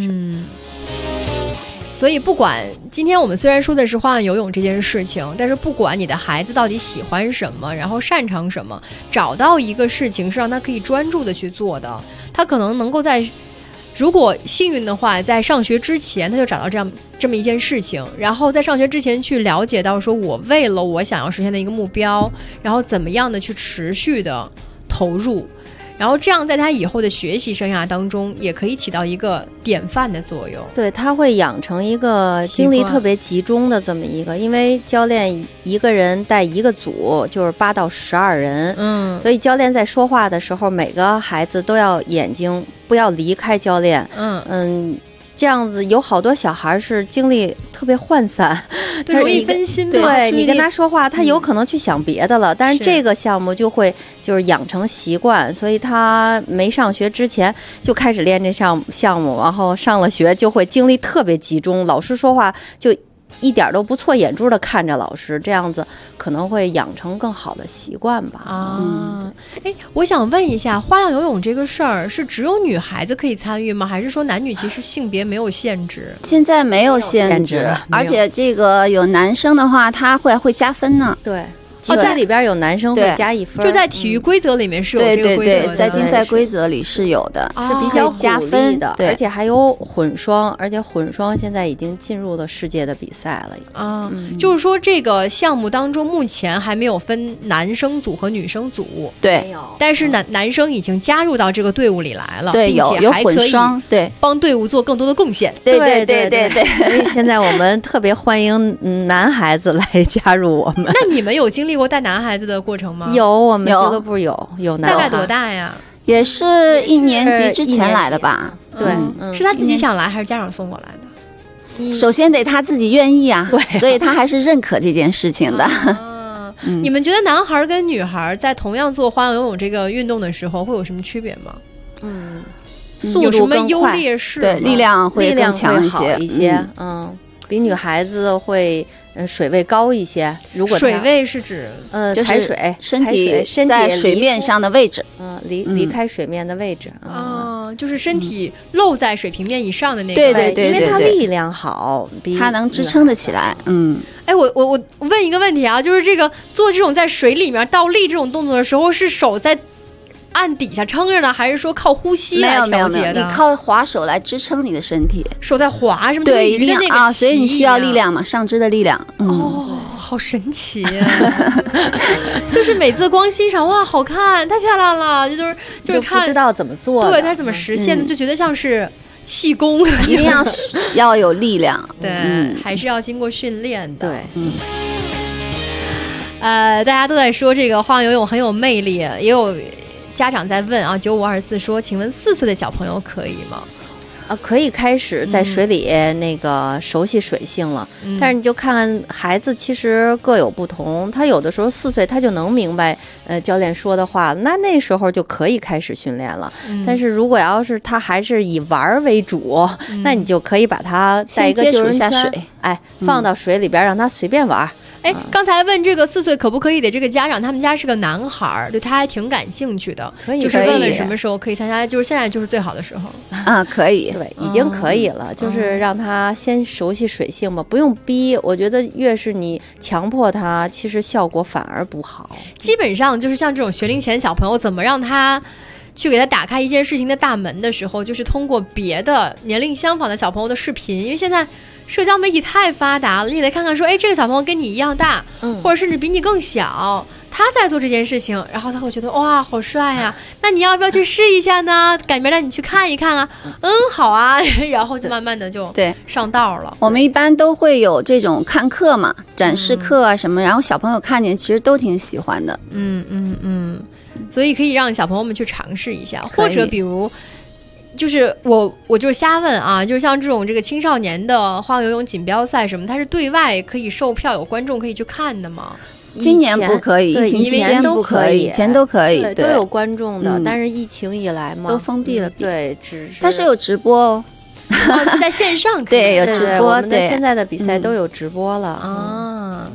所以不管今天我们虽然说的是花样游泳这件事情，但是不管你的孩子到底喜欢什么，然后擅长什么，找到一个事情是让他可以专注的去做的，他可能能够在如果幸运的话在上学之前他就找到这么一件事情，然后在上学之前去了解到说我为了我想要实现的一个目标，然后怎么样的去持续的投入，然后这样在他以后的学习生涯当中也可以起到一个典范的作用。 对，他会养成一个精力特别集中的这么一个，因为教练一个人带一个组就是8到12人，所以教练在说话的时候每个孩子都要眼睛不要离开教练。这样子有好多小孩是精力特别涣散， 对，容易分心。 对，你跟他说话他有可能去想别的了，但是这个项目就是养成习惯，所以他没上学之前就开始练这项目，然后上了学就会精力特别集中，老师说话就一点都不错眼珠的看着老师，这样子可能会养成更好的习惯吧。 我想问一下，花样游泳这个事儿是只有女孩子可以参与吗？还是说男女其实性别没有限制？ 现在没有限制，而且这个有男生的话他会加分呢。 对，在里边有男生会加1分， 就在体育规则里面是有这个规则的。 对，在竞赛规则里是有的， 是比较加分的，而且还有混双，而且混双现在已经进入了世界的比赛了。 就是说这个项目当中目前还没有分男生组和女生组， 对， 但是男生已经加入到这个队伍里来了， 对， 并且还可以帮队伍做更多的贡献。 对。 所以现在我们特别欢迎男孩子来加入我们。 那你们有经历历过带男孩子的过程吗？ 有，我们俱乐部有男孩。 大概多大呀？ 也是1年级之前来的吧？ 对， 是他自己想来还是家长送过来的？ 首先得他自己愿意啊，所以他还是认可这件事情的。 你们觉得男孩跟女孩在同样做花样游泳这个运动的时候会有什么区别吗？ 速度更快， 有什么优劣势？ 对，力量会更强一些。比女孩子会水位高一些。如果水位是指踩水， 身体在水面上的位置， 离开水面的位置就是身体露在水平面以上的那个。 对， 因为它力量好， 它能支撑得起来。 哎，我问一个问题啊，就是这个做这种在水里面倒立这种动作的时候，是手在按底下撑着呢，还是说靠呼吸来调节的？ 你靠划手来支撑你的身体， 手在划什么？ 对， 鱼的那个所以你需要力量嘛，上肢的力量。 好神奇就是每次光欣赏，哇，好看，太漂亮了，就是看不知道怎么做， 对，它是怎么实现的，就觉得像是气功， 一定要有力量， 对，还是要经过训练的， 对， 大家都在说这个花样游泳很有魅力，也有家长在问啊，9524说，请问4岁的小朋友可以吗？ 可以开始在水里那个熟悉水性了，但是你就看孩子其实各有不同，他有的时候4岁他就能明白教练说的话，那时候就可以开始训练了。但是如果要是他还是以玩为主，那你就可以把他带一个救生圈，放到水里边让他随便玩。 刚才问这个4岁可不可以的这个家长，他们家是个男孩，对他还挺感兴趣的，就是问问什么时候可以参加，就是现在就是最好的时候可以， 对，已经可以了，就是让他先熟悉水性吧，不用逼。我觉得越是你强迫他，其实效果反而不好。 基本上就是像这种学龄前小朋友，怎么让他去给他打开一件事情的大门的时候，就是通过别的年龄相仿的小朋友的视频，因为现在社交媒体太发达了，你得看看说，这个小朋友跟你一样大，或者甚至比你更小，他在做这件事情，然后他会觉得哇，好帅呀！那你要不要去试一下呢？改明让你去看一看啊。好啊，然后就慢慢的就上道了。 我们一般都会有这种看课嘛，展示课啊什么，然后小朋友看见其实都挺喜欢的。 所以可以让小朋友们去尝试一下，或者比如。就是我就是瞎问啊，就是像这种这个青少年的花样游泳锦标赛什么，它是对外可以售票，有观众可以去看的吗？ 今年不可以， 以前都可以， 以前都可以， 都有观众的。但是疫情以来嘛， 都封闭了。 对， 但是有直播哦， 在线上对有直播。 我们的现在的比赛都有直播了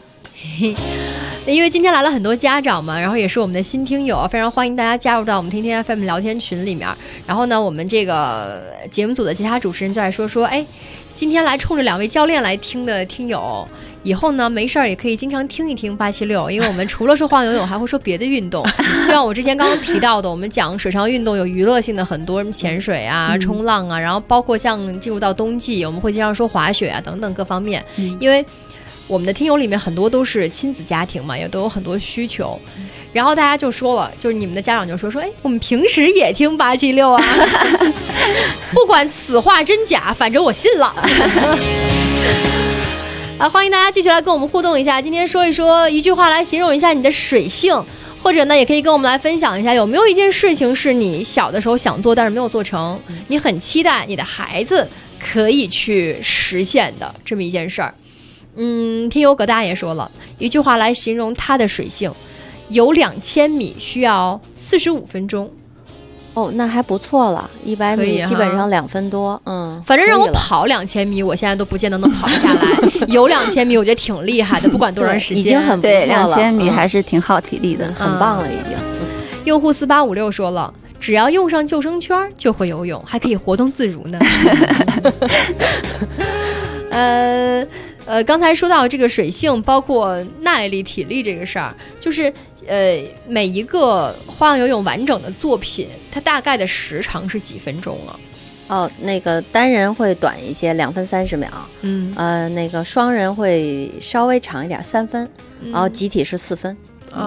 因为今天来了很多家长嘛，然后也是我们的新听友，非常欢迎大家加入到我们天天 FM 聊天群里面。然后呢，我们这个节目组的其他主持人就来说，今天来冲着2位教练来听的听友，以后呢没事儿也可以经常听一听876，因为我们除了说花样游泳，还会说别的运动。就像我之前刚刚提到的，我们讲水上运动有娱乐性的很多，什么潜水啊、冲浪啊，然后包括像进入到冬季，我们会经常说滑雪啊等等各方面，因为我们的听友里面很多都是亲子家庭嘛，也都有很多需求，然后大家就说了，就是你们的家长就说，我们平时也听876啊，不管此话真假，反正我信了。欢迎大家继续来跟我们互动一下，今天说一说一句话来形容一下你的水性，或者呢也可以跟我们来分享一下，有没有一件事情是你小的时候想做但是没有做成，你很期待你的孩子可以去实现的这么一件事儿。听友葛大爷说了一句话来形容他的水性，游2000米需要45分钟。 那还不错了，100米基本上2分多。 反正让我跑2000米，我现在都不见得能跑得下来。游2000米，我觉得挺厉害的，不管多长时间， 已经很不错了。 2000米还是挺耗体力的， 很棒了已经。 用户4856说了，只要用上救生圈就会游泳，还可以活动自如呢。刚才说到这个水性，包括耐力、体力这个事儿，就是每一个花样游泳完整的作品，它大概的时长是几分钟啊？ 那个单人会短一些，2分30秒。那个双人会稍微长一点，3分，然后集体是4分。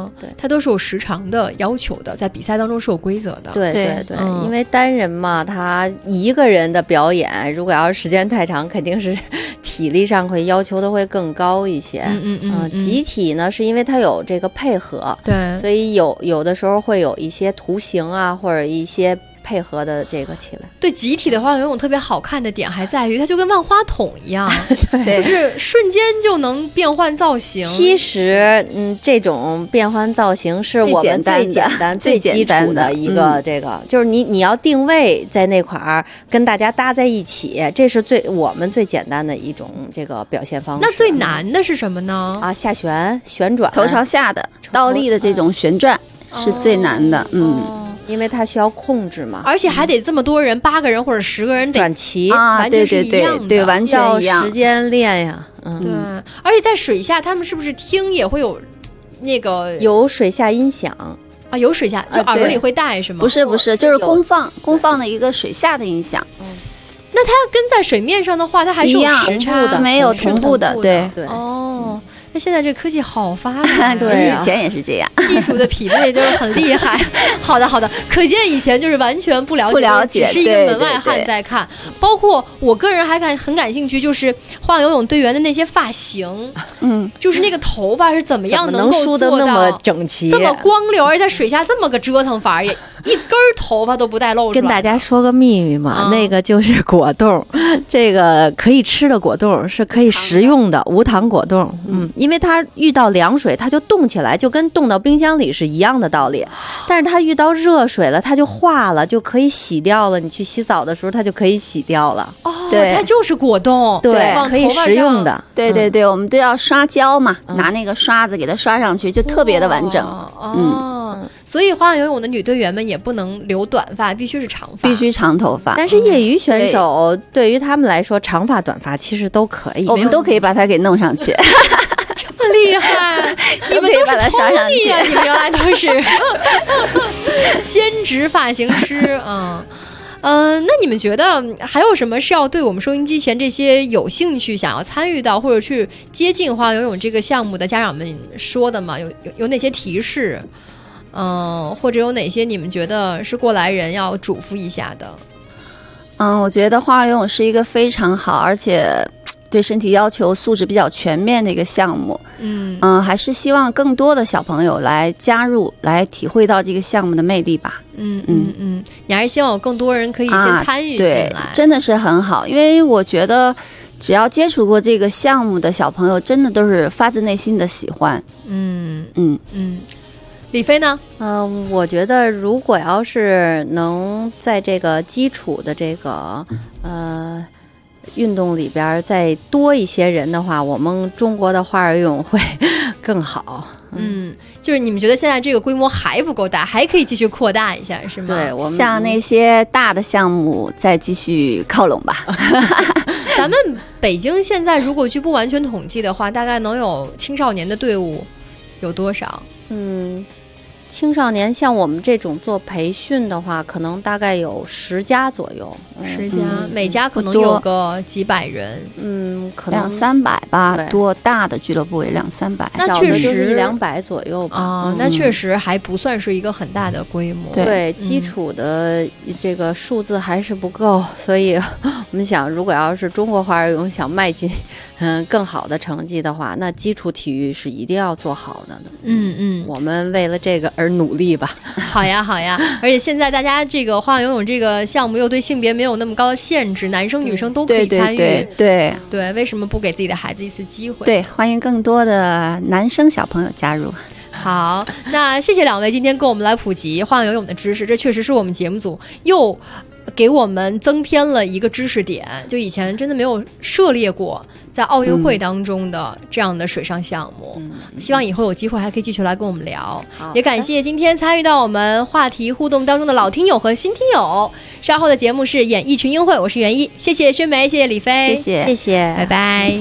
对， 它都是有时长的要求的，在比赛当中是有规则的。 对对对，因为单人嘛，他一个人的表演，如果要是时间太长，肯定是体力上会要求的会更高一些。集体呢，是因为它有这个配合， 对， 所以有的时候会有一些图形啊，或者一些配合的这个起来。 对，集体的花样游泳特别好看的点还在于它就跟万花筒一样，就是瞬间就能变换造型。 其实这种变换造型是我们最简单最基础的一个这个，就是你要定位在那块儿跟大家搭在一起，这是我们最简单的一种这个表现方式。 那最难的是什么呢？ 下旋旋转头朝下的倒立的这种旋转是最难的。 因为它需要控制嘛， 而且还得这么多人，8个人或者10个人得转齐完全是一样的， 对，完全一样， 时间练呀。 对，而且在水下，他们是不是听也会有那个有水下音响啊？有水下，就耳朵里会带是吗？ 不是，就是公放的一个水下的音响。 那它跟在水面上的话，它还是有时差的， 没有同步的，对。 哦。那现在这科技好发达， 其实以前也是这样， 技术的匹配都是很厉害。好的，可见以前就是完全不了解，只是一个门外汉在看。包括我个人还很感兴趣，就是花样游泳队员的那些发型，就是那个头发是怎么样能够梳得那么整齐， 这么光溜，而且在水下这么个折腾法，也一根头发都不带露出来。 跟大家说个秘密嘛，那个就是果冻，这个可以吃的果冻是可以食用的无糖果冻，因为它遇到凉水它就冻起来，就跟冻到冰箱里是一样的道理。但是它遇到热水了，它就化了，就可以洗掉了。你去洗澡的时候，它就可以洗掉了。 对，它就是果冻， 对，可以食用的。 对，我们都要刷胶嘛，拿那个刷子给它刷上去，就特别的完整。 所以花样游泳的女队员们也不能留短发，必须是长发， 必须长头发。 但是业余选手对于他们来说，长发短发其实都可以， 我们都可以把它给弄上去。 这么厉害，你们都是Tony啊！你们原来都是兼职发型师啊。那你们觉得还有什么是要对我们收音机前这些有兴趣想要参与到或者去接近花样游泳这个项目的家长们说的吗？有哪些提示？或者有哪些你们觉得是过来人要嘱咐一下的？ 我觉得花样游泳是一个非常好，而且对身体要求素质比较全面的一个项目。还是希望更多的小朋友来加入，来体会到这个项目的魅力吧。 你还是希望有更多人可以先参与进来， 对，真的是很好。因为我觉得只要接触过这个项目的小朋友，真的都是发自内心的喜欢。 李飞呢？ 我觉得如果要是能在这个基础的这个运动里边再多一些人的话，我们中国的花样游泳会更好。 就是你们觉得现在这个规模还不够大，还可以继续扩大一下，是吗？ 对，我们向那些大的项目再继续靠拢吧。 咱们北京现在如果据不完全统计的话，大概能有青少年的队伍有多少？ 青少年像我们这种做培训的话，可能大概有10家左右 ，10家，每家可能有个几百人， 可能 200-300吧，多大的俱乐部也200-300， 那确实就是100-200左右吧。 那确实还不算是一个很大的规模。 对，基础的这个数字还是不够，所以我们想，如果要是中国花样游泳想迈进更好的成绩的话，那基础体育是一定要做好的。我们为了这个而努力吧。 好呀，而且现在大家这个花样游泳这个项目又对性别没有那么高的限制，男生女生都可以参与。 对， 为什么不给自己的孩子一次机会？ 对，欢迎更多的男生小朋友加入。 好，那谢谢两位今天跟我们来普及花样游泳的知识，这确实是我们节目组又给我们增添了一个知识点，就以前真的没有涉猎过在奥运会当中的这样的水上项目。希望以后有机会还可以继续来跟我们聊。也感谢今天参与到我们话题互动当中的老听友和新听友。稍后的节目是演艺群英会，我是袁一，谢谢宣梅，谢谢李飞， 谢谢， 拜拜。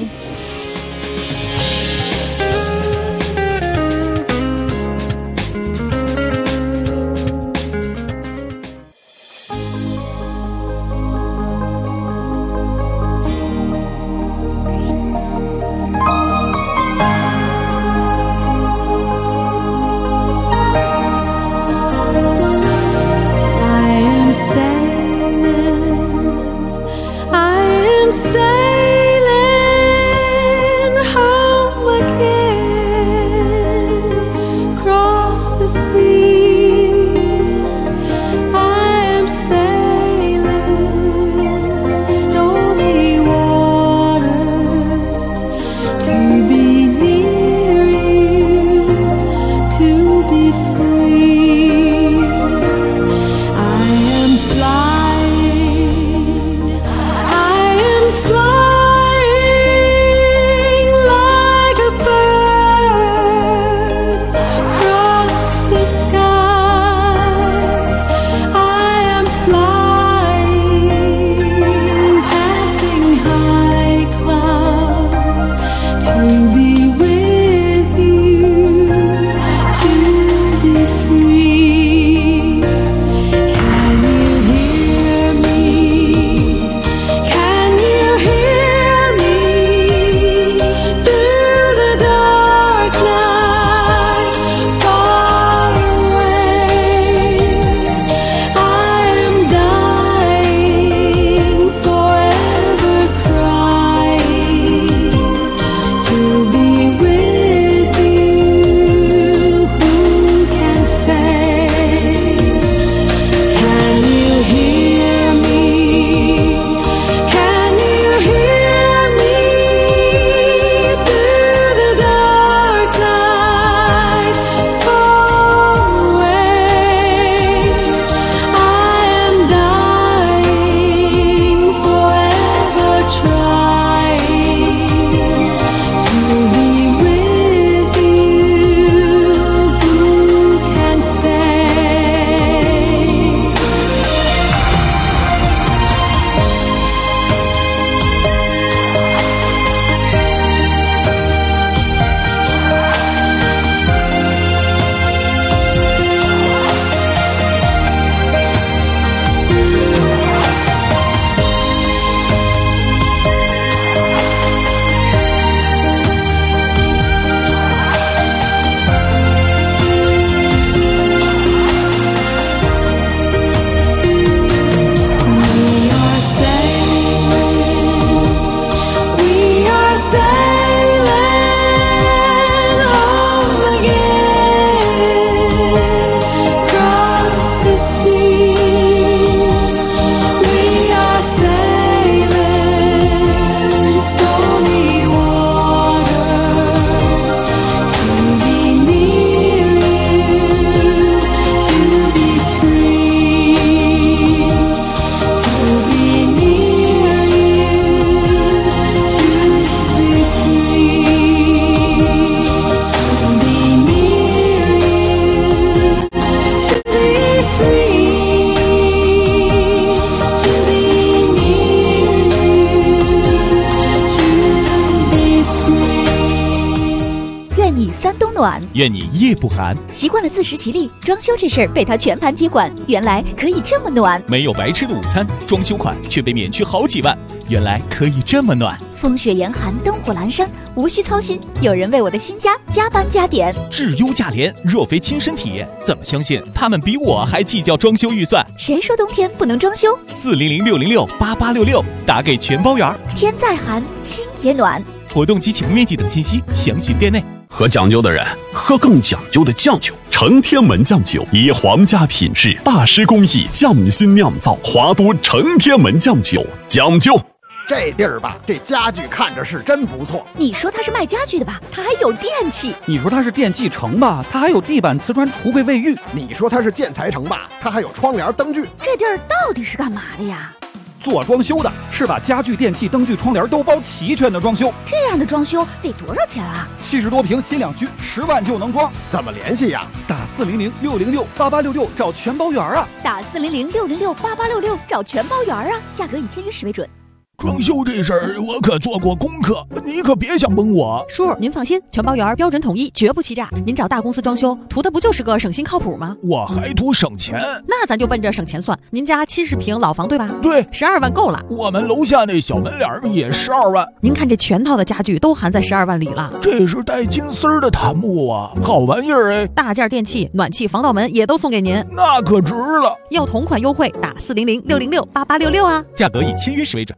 你3冬暖。 愿你夜不寒。 习惯了自食其力，装修这事儿被他全盘接管，原来可以这么暖。 没有白吃的午餐，装修款却被免去好几万，原来可以这么暖。 风雪严寒，灯火阑珊，无需操心，有人为我的新家加班加点。 质优价廉，若非亲身体验，怎么相信他们比我还计较装修预算？ 谁说冬天不能装修 ？400-606-8866，打给全包圆。 天再寒，心也暖。 活动及启用面积等信息详询店内。 喝讲究的人喝更讲究的酱酒，承天门酱酒以皇家品质、大师工艺匠心酿造，华都承天门酱酒讲究。 这地儿吧，这家具看着是真不错。 你说它是卖家具的吧，它还有电器。 你说它是电器城吧，它还有地板、瓷砖、橱柜、卫浴。 你说它是建材城吧，它还有窗帘、灯具。 这地儿到底是干嘛的呀？ 做装修的，是把家具、电器、灯具、窗帘都包齐全的装修。 这样的装修得多少钱啊 ？70多平新两居，10万就能装。 怎么联系呀？ 打400-606-8866找全包圆啊！ 打400-606-8866找全包圆啊！价格以签约时为准。 装修这事儿我可做过功课，你可别想蒙我。 叔，您放心，全包圆标准统一，绝不欺诈。您找大公司装修，图的不就是个省心靠谱吗？ 我还图省钱， 那咱就奔着省钱算。您家70平老房对吧？ 对 ，12万够了。 我们楼下那小门脸也12万。 您看这全套的家具都含在12万里了。 这是带金丝儿的檀木啊，好玩意儿哎！ 大件电器、暖气、防盗门也都送给您， 那可值了。 要同款优惠，打400-606-8866啊！ 价格以签约时为准。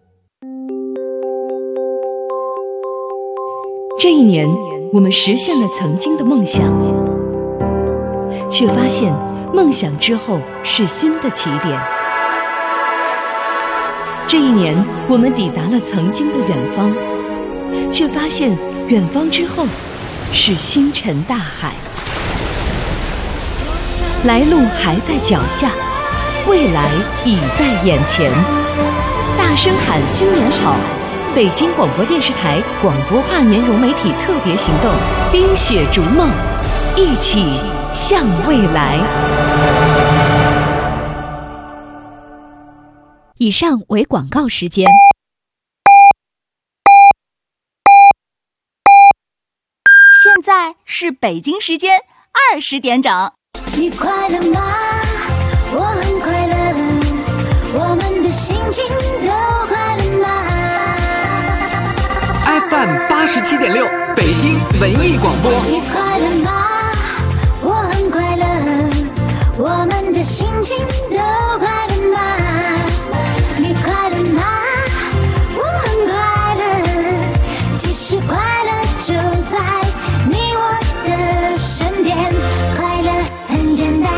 这一年，我们实现了曾经的梦想，却发现梦想之后是新的起点。这一年，我们抵达了曾经的远方，却发现远方之后是星辰大海。来路还在脚下，未来已在眼前。大声喊新年好！北京广播电视台广播跨年融媒体特别行动，冰雪逐梦，一起向未来。 以上为广告时间。 现在是北京时间20点整。 你快乐吗？我很快乐，我们的心情都快乐吗？ FM 87.6，北京文艺广播。 你快乐吗？我很快乐，我们的心情都快乐吗？你快乐吗？我很快乐，其实快乐就在你我的身边，快乐很简单。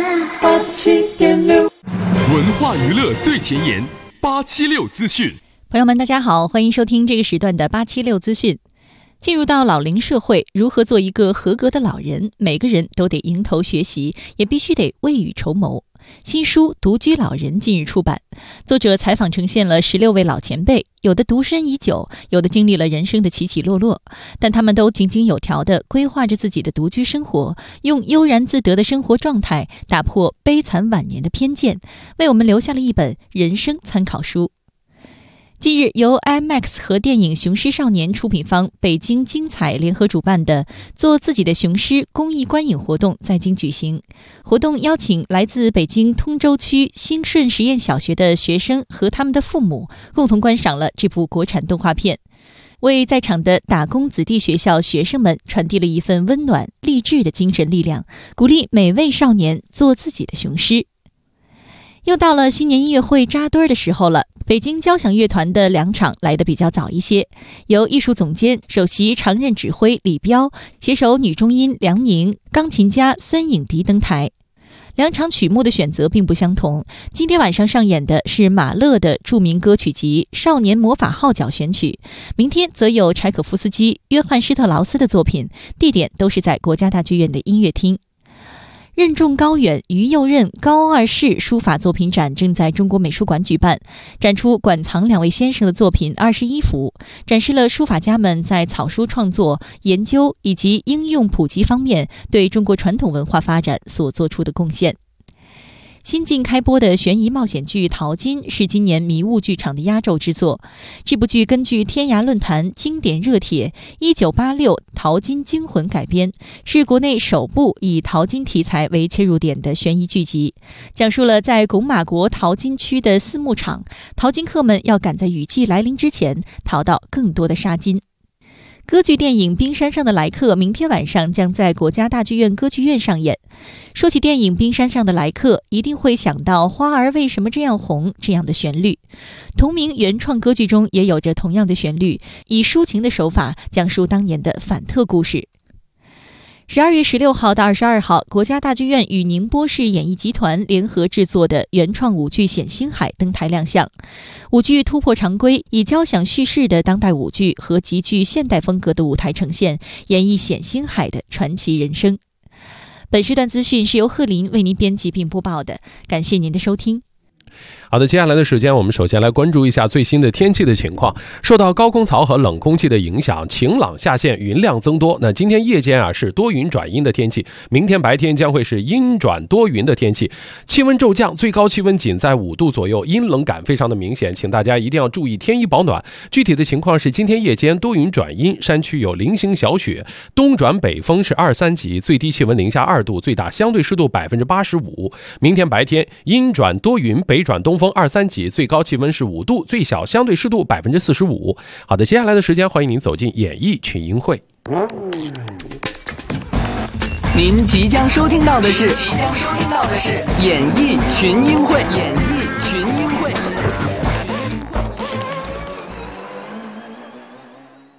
87.6，文化娱乐最前沿，876资讯。 朋友们，大家好，欢迎收听这个时段的876资讯。进入到老龄社会，如何做一个合格的老人，每个人都得迎头学习，也必须得未雨绸缪。新书《独居老人》近日出版，作者采访呈现了16位老前辈，有的独身已久，有的经历了人生的起起落落，但他们都井井有条地规划着自己的独居生活，用悠然自得的生活状态打破悲惨晚年的偏见，为我们留下了一本人生参考书。近日，由 IMAX 和电影《雄狮少年》出品方北京精彩联合主办的“做自己的雄狮”公益观影活动在京举行。活动邀请来自北京通州区兴顺实验小学的学生和他们的父母，共同观赏了这部国产动画片，为在场的打工子弟学校学生们传递了一份温暖励志的精神力量，鼓励每位少年做自己的雄狮。又到了新年音乐会扎堆的时候了，北京交响乐团的2场来得比较早一些，由艺术总监、首席常任指挥李彪、携手女中音梁宁、钢琴家孙颖迪登台。2场曲目的选择并不相同，今天晚上上演的是马勒的著名歌曲集《少年魔法号角》选曲，明天则有柴可夫斯基、约翰施特劳斯的作品，地点都是在国家大剧院的音乐厅。任重高远，于右任高2世书法作品展正在中国美术馆举办，展出馆藏2位先生的作品21幅，展示了书法家们在草书创作、研究以及应用普及方面对中国传统文化发展所做出的贡献。 新近开播的悬疑冒险剧《淘金》是今年迷雾剧场的压轴之作。这部剧根据天涯论坛经典热帖1986淘金惊魂改编，是国内首部以淘金题材为切入点的悬疑剧集，讲述了在拱马国淘金区的私募场，淘金客们要赶在雨季来临之前淘到更多的沙金。歌剧电影《冰山上的来客》明天晚上将在国家大剧院歌剧院上演。说起电影《冰山上的来客》，一定会想到《花儿为什么这样红》这样的旋律。同名原创歌剧中也有着同样的旋律，以抒情的手法讲述当年的反特故事。12月16号到22号，国家大剧院与宁波市演艺集团联合制作的原创舞剧《冼星海》登台亮相。舞剧突破常规，以交响叙事的当代舞剧和极具现代风格的舞台呈现，演绎冼星海的传奇人生。本时段资讯是由贺林为您编辑并播报的，感谢您的收听。 好的，接下来的时间我们首先来关注一下最新的天气的情况。受到高空槽和冷空气的影响，晴朗下限，云量增多。那今天夜间是多云转阴的天气，明天白天将会是阴转多云的天气，气温骤降，最高气温仅在5度左右，阴冷感非常的明显，请大家一定要注意添衣保暖。具体的情况是今天夜间多云转阴，山区有零星小雪，东转北风是2、3级，最低气温零下2度，最大相对湿度85%。明天白天阴转多云，北转东风2、3级，最高气温是5度，最小相对湿度45%。好的，接下来的时间欢迎您走进演艺群英会。 您即将收听到的是演艺群英会。